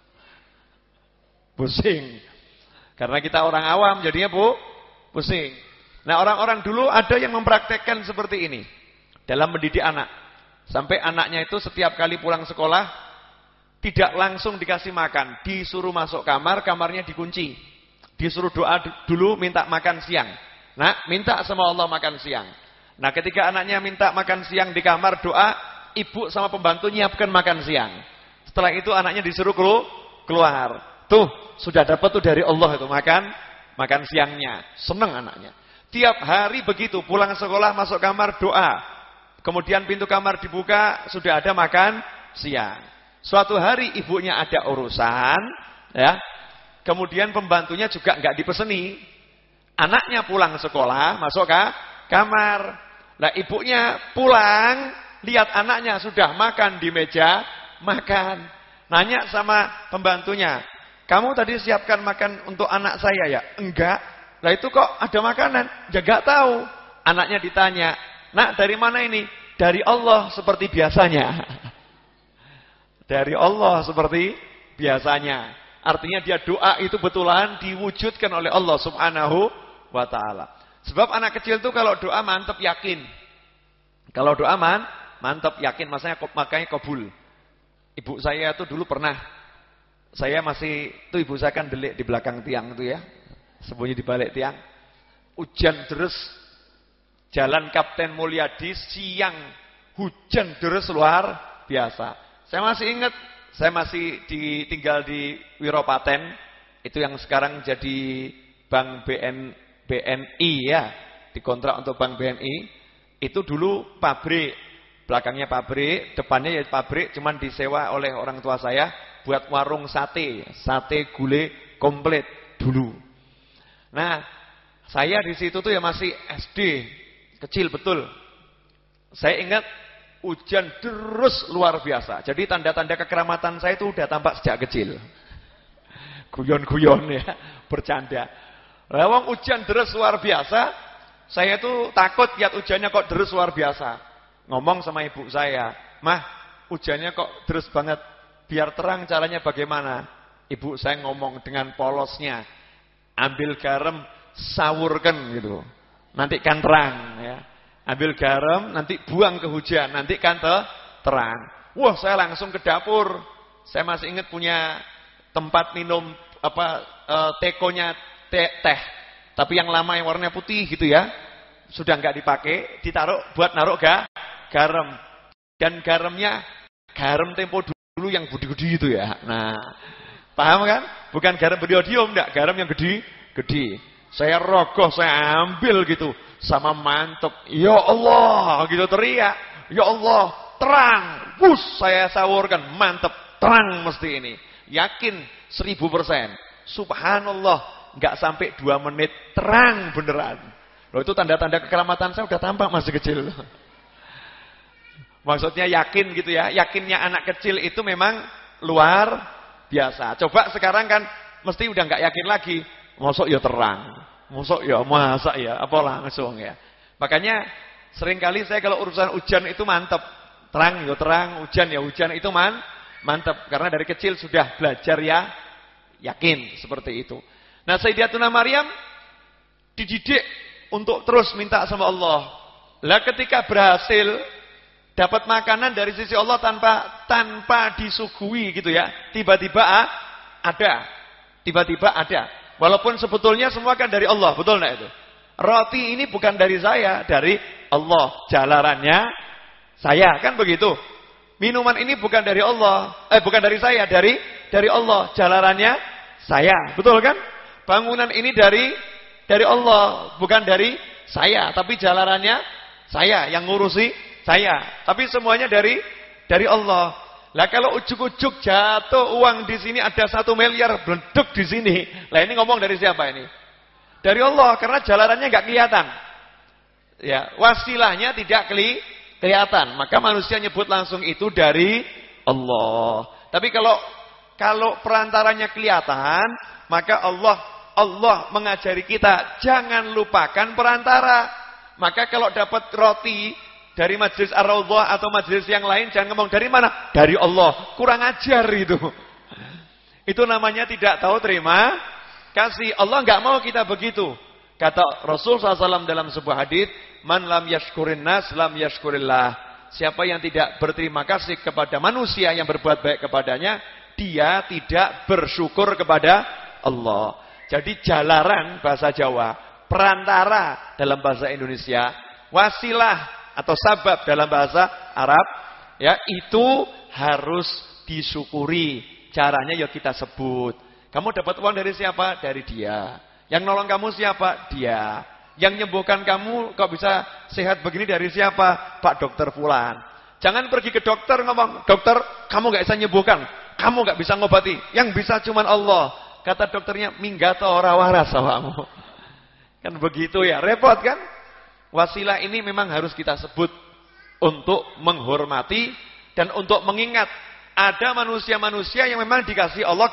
Pusing. Karena kita orang awam jadinya pusing. Nah, orang-orang dulu ada yang mempraktekkan seperti ini dalam mendidik anak. Sampai anaknya itu setiap kali pulang sekolah tidak langsung dikasih makan, disuruh masuk kamar, kamarnya dikunci. Disuruh doa dulu minta makan siang. Nah, minta sama Allah makan siang. Nah, ketika anaknya minta makan siang di kamar doa, ibu sama pembantu nyiapkan makan siang. Setelah itu anaknya disuruh keluar. Tuh, sudah dapat tuh dari Allah itu makan siangnya. Senang anaknya. Tiap hari begitu, pulang sekolah masuk kamar doa. Kemudian pintu kamar dibuka, sudah ada makan siang. Suatu hari ibunya ada urusan, ya. Kemudian pembantunya juga enggak dipeseni. Anaknya pulang sekolah, masuk ke kamar. Lah ibunya pulang, lihat anaknya sudah makan di meja, makan. Nanya sama pembantunya, "Kamu tadi siapkan makan untuk anak saya ya?" "Enggak." "Lah itu kok ada makanan?" "Ya enggak tahu." Anaknya ditanya, "Nak, dari mana ini?" "Dari Allah seperti biasanya." Dari Allah seperti biasanya. Artinya dia doa itu betulan diwujudkan oleh Allah Subhanahu wa ta'ala. Sebab anak kecil itu kalau doa mantap yakin. Kalau doa mantap yakin, makanya kabul. Ibu saya itu dulu pernah, saya masih, itu ibu saya kan delik di belakang tiang itu ya, sembunyi di balik tiang. Hujan deres, Jalan Kapten Mulyadi, siang hujan deres luar biasa. Saya masih ingat, saya masih tinggal di Wiropaten, itu yang sekarang jadi Bank BNI ya, dikontrak untuk Bank BNI. Itu dulu pabrik, belakangnya pabrik, depannya ya pabrik, cuman disewa oleh orang tua saya buat warung sate gulai komplit dulu. Nah, saya di situ tuh ya masih SD, kecil betul. Saya ingat hujan terus luar biasa. Jadi tanda-tanda kekeramatan saya itu udah tampak sejak kecil. Guyon-guyon ya, bercanda. Lawang hujan terus luar biasa, saya tuh takut lihat hujannya kok terus luar biasa. Ngomong sama ibu saya, "Mah, hujannya kok terus banget. Biar terang caranya bagaimana?" Ibu saya ngomong dengan polosnya, "Ambil garam, sawurkan gitu. Nanti kan terang ya. Ambil garam, nanti buang ke hujan, nanti kan terang." Wah, saya langsung ke dapur. Saya masih ingat punya tempat minum tekonya teh. Tapi yang lama yang warnanya putih gitu ya. Sudah enggak dipakai, ditaruh buat naruh garam. Dan garamnya garam tempo dulu yang gede-gede itu ya. Nah, paham kan? Bukan garam beriodium, enggak, garam yang gede-gede. Saya rogoh, saya ambil gitu. Sama mantep. Ya Allah, gitu teriak. Ya Allah, terang. Bus, saya sawurkan. Mantep, terang mesti ini. Yakin 1000%. Subhanallah, nggak sampai 2 menit terang beneran. Loh, itu tanda-tanda kekeramatan saya udah tampak masih kecil. Maksudnya yakin gitu ya. Yakinnya anak kecil itu memang luar biasa. Coba sekarang kan mesti udah nggak yakin lagi. Mosok ya terang. Mosok ya masa ya apa langsung ya. Makanya seringkali saya kalau urusan hujan itu mantep. Terang ya terang, hujan ya hujan itu mantep. Karena dari kecil sudah belajar ya yakin seperti itu. Nah, Sayyidatuna Maryam dididik untuk terus minta sama Allah. Lah ketika berhasil dapat makanan dari sisi Allah tanpa disuguhi gitu ya. Tiba-tiba ada. Tiba-tiba ada. Walaupun sebetulnya semua kan dari Allah, betul enggak itu? Roti ini bukan dari saya, dari Allah. Jalarannya saya, kan begitu. Minuman ini bukan dari Allah, bukan dari saya, dari Allah. Jalarannya saya, betul kan? Bangunan ini dari Allah, bukan dari saya, tapi jalarannya saya, yang ngurusi saya. Tapi semuanya dari Allah. Lah kalau ujuk-ujuk jatuh uang di sini ada 1 miliar bleduk di sini. Lah ini ngomong dari siapa ini? Dari Allah, karena jalarannya nggak kelihatan. Ya, wasilahnya tidak kelihatan. Maka manusia nyebut langsung itu dari Allah. Tapi kalau perantaranya kelihatan, maka Allah mengajari kita jangan lupakan perantara. Maka kalau dapat roti dari majelis Ar-Raudhah atau majelis yang lain, jangan ngomong dari mana? Dari Allah. Kurang ajar itu. Itu namanya tidak tahu terima kasih. Allah nggak mau kita begitu. Kata Rasul SAW dalam sebuah hadis, man lam yashkurin nas lam yashkurillah. Siapa yang tidak berterima kasih kepada manusia yang berbuat baik kepadanya, dia tidak bersyukur kepada Allah. Jadi jalaran bahasa Jawa, perantara dalam bahasa Indonesia, wasilah atau sabab dalam bahasa Arab, ya itu harus disyukuri. Caranya ya kita sebut. Kamu dapat uang dari siapa? Dari dia. Yang nolong kamu siapa? Dia. Yang nyembuhkan kamu kok bisa sehat begini dari siapa? Pak dokter fulan. Jangan pergi ke dokter ngomong, dokter kamu gak bisa nyembuhkan, kamu gak bisa ngobati, yang bisa cuman Allah. Kata dokternya, minggat ora waras awakmu. Kan begitu ya, repot kan? Wasilah ini memang harus kita sebut untuk menghormati dan untuk mengingat ada manusia-manusia yang memang dikasih Allah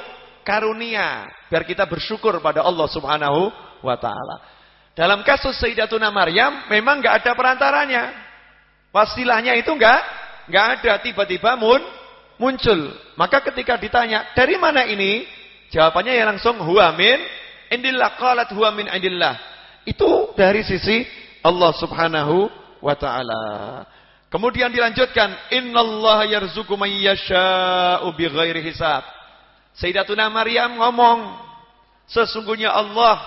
karunia, biar kita bersyukur pada Allah Subhanahu wa taala. Dalam kasus Sayyidatuna Maryam memang enggak ada perantaranya. Wasilahnya itu enggak ada, tiba-tiba muncul. Maka ketika ditanya, "Dari mana ini?" Jawabannya ya langsung huwa min indillah, qalat huwa min indillah. Itu dari sisi Allah Subhanahu wa taala. Kemudian dilanjutkan, innallaha yarzuqu may yasha'u bighairi hisab. Sayyidatuna Maryam ngomong, sesungguhnya Allah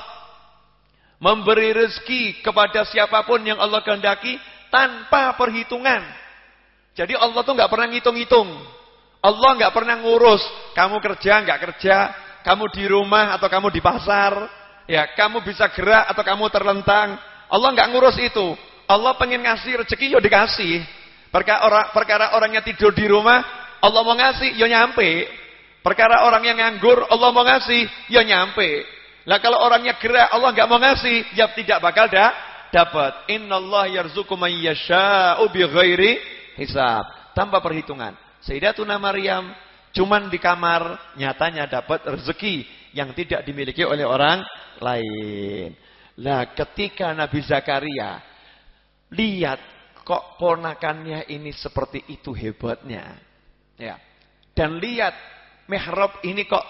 memberi rezeki kepada siapapun yang Allah kehendaki tanpa perhitungan. Jadi Allah tuh nggak pernah ngitung-ngitung. Allah nggak pernah ngurus kamu kerja nggak kerja, kamu di rumah atau kamu di pasar, ya kamu bisa gerak atau kamu terlentang. Allah nggak ngurus itu. Allah pengen ngasih rezeki ya dikasih. Perkara orangnya tidur di rumah, Allah mau ngasih ya nyampe. Perkara orang yang nganggur, Allah mau ngasih, ya nyampe. Lah kalau orangnya gerak, Allah nggak mau ngasih, ya tidak bakal dapat. Innallaha yarzuqu may yasha'u bighairi hisab, tanpa perhitungan. Sayyidatuna Maryam cuman di kamar, nyatanya dapat rezeki yang tidak dimiliki oleh orang lain. Lah ketika Nabi Zakaria lihat kok ponakannya ini seperti itu hebatnya, ya, dan lihat mihrab ini kok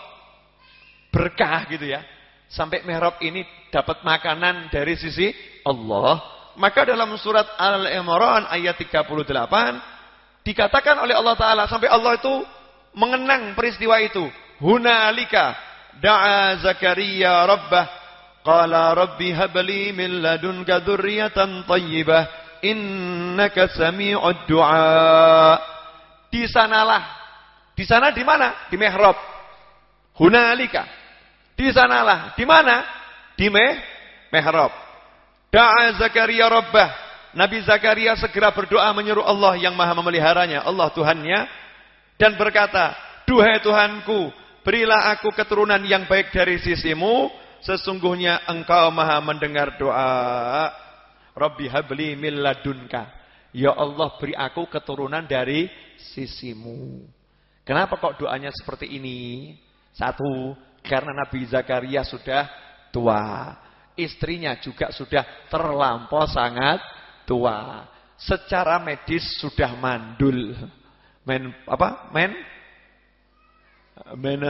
berkah gitu ya. Sampai mihrab ini dapat makanan dari sisi Allah. Maka dalam surat Al-Imran ayat 38 dikatakan oleh Allah Ta'ala, sampai Allah itu mengenang peristiwa itu. Hunalika da'a Zakaria rabbah qala rabbi habli min ladunka dzurriyyatan thayyibah innaka sami'ud du'a. Di sana di mana? Di mihrab. Hunalika. Di sanalah. Di mana? Di mihrab. Da'a Zakaria rabbah. Nabi Zakaria segera berdoa menyeru Allah yang maha memeliharanya, Allah Tuhannya, dan berkata, duhai Tuhanku, berilah aku keturunan yang baik dari sisimu, sesungguhnya engkau maha mendengar doa. Rabbi habli min ladunka. Ya Allah, beri aku keturunan dari sisimu. Kenapa kok doanya seperti ini? Satu, karena Nabi Zakaria sudah tua. Istrinya juga sudah terlampau sangat tua. Secara medis sudah mandul.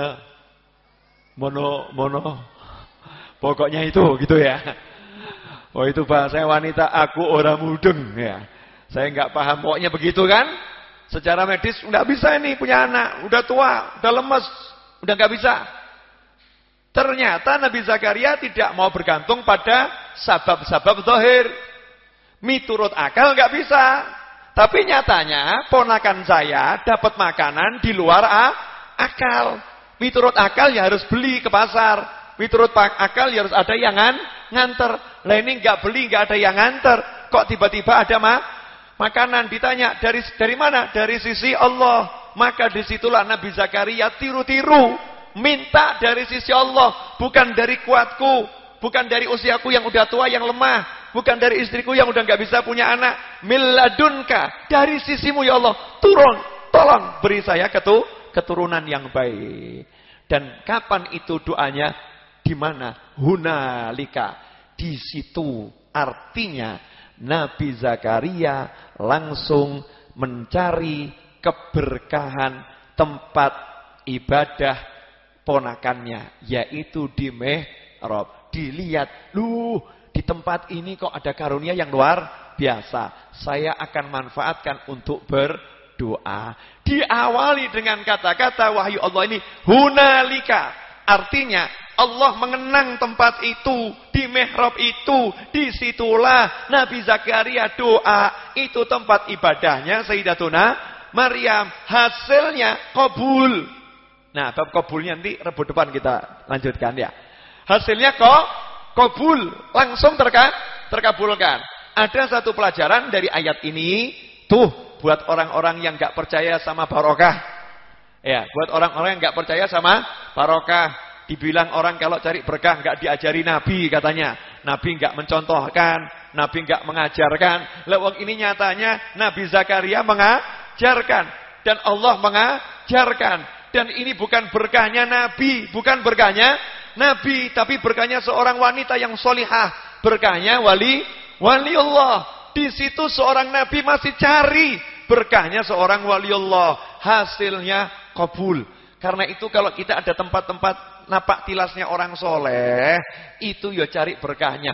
Pokoknya itu gitu ya. Oh itu bahasa wanita, aku orang mudeng ya. Saya nggak paham, pokoknya begitu kan? Secara medis nggak bisa ini punya anak, udah tua, udah lemes, udah nggak bisa. Ternyata Nabi Zakaria tidak mau bergantung pada sabab-sabab zahir. Miturut akal nggak bisa. Tapi nyatanya ponakan saya dapat makanan di luar akal. Miturut akal ya harus beli ke pasar. Miturut akal ya harus ada yang nganter. Lah ini nggak beli, nggak ada yang nganter. Kok tiba-tiba ada makanan? Ditanya dari mana? Dari sisi Allah. Maka disitulah Nabi Zakaria tiru-tiru, minta dari sisi Allah, bukan dari kuatku, bukan dari usiaku yang udah tua yang lemah, bukan dari istriku yang udah nggak bisa punya anak. Miladunka, dari sisimu ya Allah, turun, tolong beri saya keturunan yang baik. Dan kapan itu doanya? Di mana? Hunalika. Di situ artinya Nabi Zakaria langsung mencari keberkahan tempat ibadah ponakannya, yaitu di mihrab. Dilihat, di tempat ini kok ada karunia yang luar biasa. Saya akan manfaatkan untuk berdoa. Diawali dengan kata-kata wahyu Allah ini, hunalika. Artinya Allah mengenang tempat itu, di mihrab itu, disitulah Nabi Zakaria doa. Itu tempat ibadahnya Sayyidatuna Maryam. Hasilnya kabul. Nah, bab kabulnya nanti rebut depan kita lanjutkan ya. Hasilnya kabul, langsung terkabulkan. Ada satu pelajaran dari ayat ini, tuh buat orang-orang yang nggak percaya sama barokah. Ya, buat orang-orang yang nggak percaya sama barokah, dibilang orang kalau cari berkah nggak diajari Nabi katanya. Nabi nggak mencontohkan, Nabi nggak mengajarkan. Lewat ini nyatanya Nabi Zakaria mengajarkan dan Allah mengajarkan. Dan ini bukan berkahnya Nabi, bukan berkahnya Nabi, tapi berkahnya seorang wanita yang solihah, berkahnya wali Allah. Di situ seorang Nabi masih cari berkahnya seorang wali Allah. Hasilnya kabul. Karena itu kalau kita ada tempat-tempat napak tilasnya orang soleh, itu ya cari berkahnya.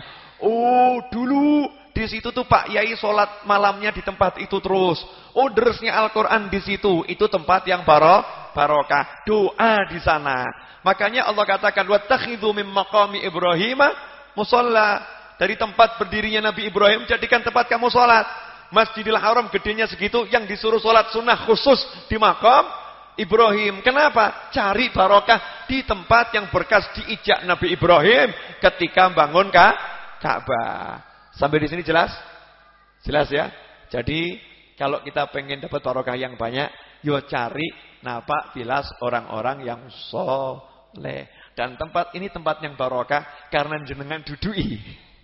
Oh dulu di situ tuh Pak Yai sholat malamnya di tempat itu terus. Oh deresnya Al-Quran di situ, itu tempat yang barokah. Doa di sana. Makanya Allah katakan wattakhidhu min maqami Ibrahim musalla. Dari tempat berdirinya Nabi Ibrahim jadikan tempat kamu sholat. Masjidil Haram gedenya segitu, yang disuruh sholat sunnah khusus di makam Ibrahim. Kenapa? Cari barokah di tempat yang berkas diijak Nabi Ibrahim ketika bangun Ka'bah. Sampai di sini jelas? Jelas ya? Jadi kalau kita pengen dapat barokah yang banyak, yo cari napak tilas orang-orang yang soleh. Dan tempat ini tempat yang barokah karena jenengan dudui.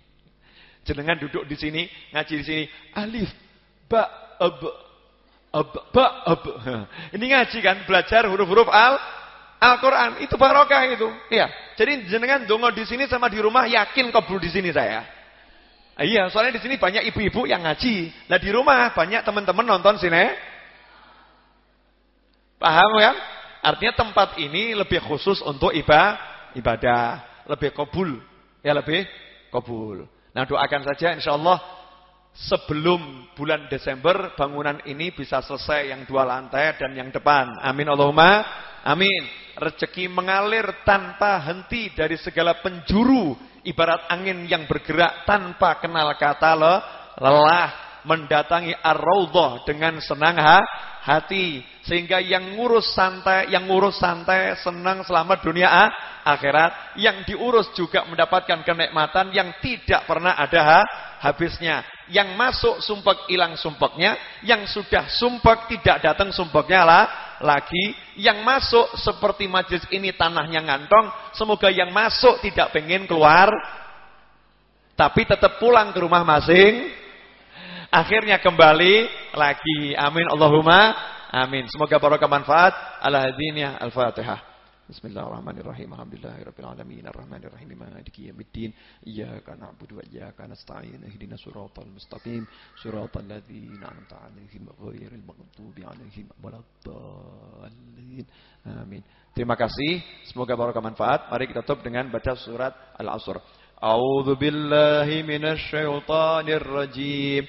Jenengan duduk di sini, ngaji di sini, alif, ba, ab. Ini ngaji kan, belajar huruf-huruf Al-Quran, itu barokah itu. Iya. Jadi jenengan dongo di sini sama di rumah yakin kabul di sini saya. Iya, soalnya di sini banyak ibu-ibu yang ngaji. Nah di rumah banyak teman-teman nonton sini. Paham ya? Artinya tempat ini lebih khusus untuk ibadah, lebih kabul, ya lebih kabul. Nah doakan saja insyaallah sebelum bulan Desember bangunan ini bisa selesai yang 2 lantai dan yang depan. Amin Allahumma amin. Rezeki mengalir tanpa henti dari segala penjuru, ibarat angin yang bergerak tanpa kenal kata lelah, mendatangi Ar-Raudhah dengan senang hati, sehingga yang ngurus santai senang selamat dunia akhirat, yang diurus juga mendapatkan kenikmatan yang tidak pernah ada habisnya. Yang masuk sumpek hilang sumpeknya, yang sudah sumpek tidak datang sumpeknya lagi. Yang masuk seperti majelis ini tanahnya ngantong, semoga yang masuk tidak pengen keluar, tapi tetap pulang ke rumah masing. Akhirnya kembali lagi. Amin Allahumma amin. Semoga barokah manfaat. Al-hadiniya Al-Fatihah. Bismillahirrahmanirrahim. Alhamdulillahirabbil alamin arrahmanir rahim maliki yaumiddin. Iyyaka na'budu wa iyyaka nasta'in. Ihdinas siratal mustaqim. Siratal ladzina an'amta 'alaihim ghairil maghdubi 'alaihim waladdallin. Amin. Terima kasih. Semoga barokah manfaat. Mari kita tutup dengan baca surat Al-Asr. A'udzu billahi minasy syaithanir rajim.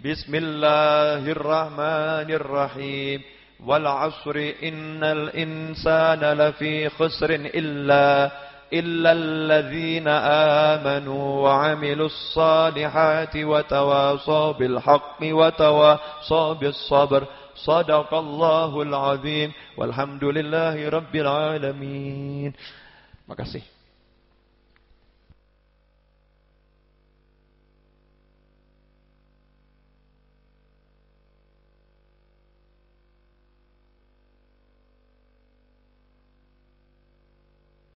Bismillahirrahmanirrahim. Wal 'asri innal insana lafi khusrin illa alladzina amanu wa 'amilus salihati wa tawasaw bil haqqi wa tawasaw bis sabr. Shadaqallahul azim. Walhamdulillahi rabbil alamin. Makasih.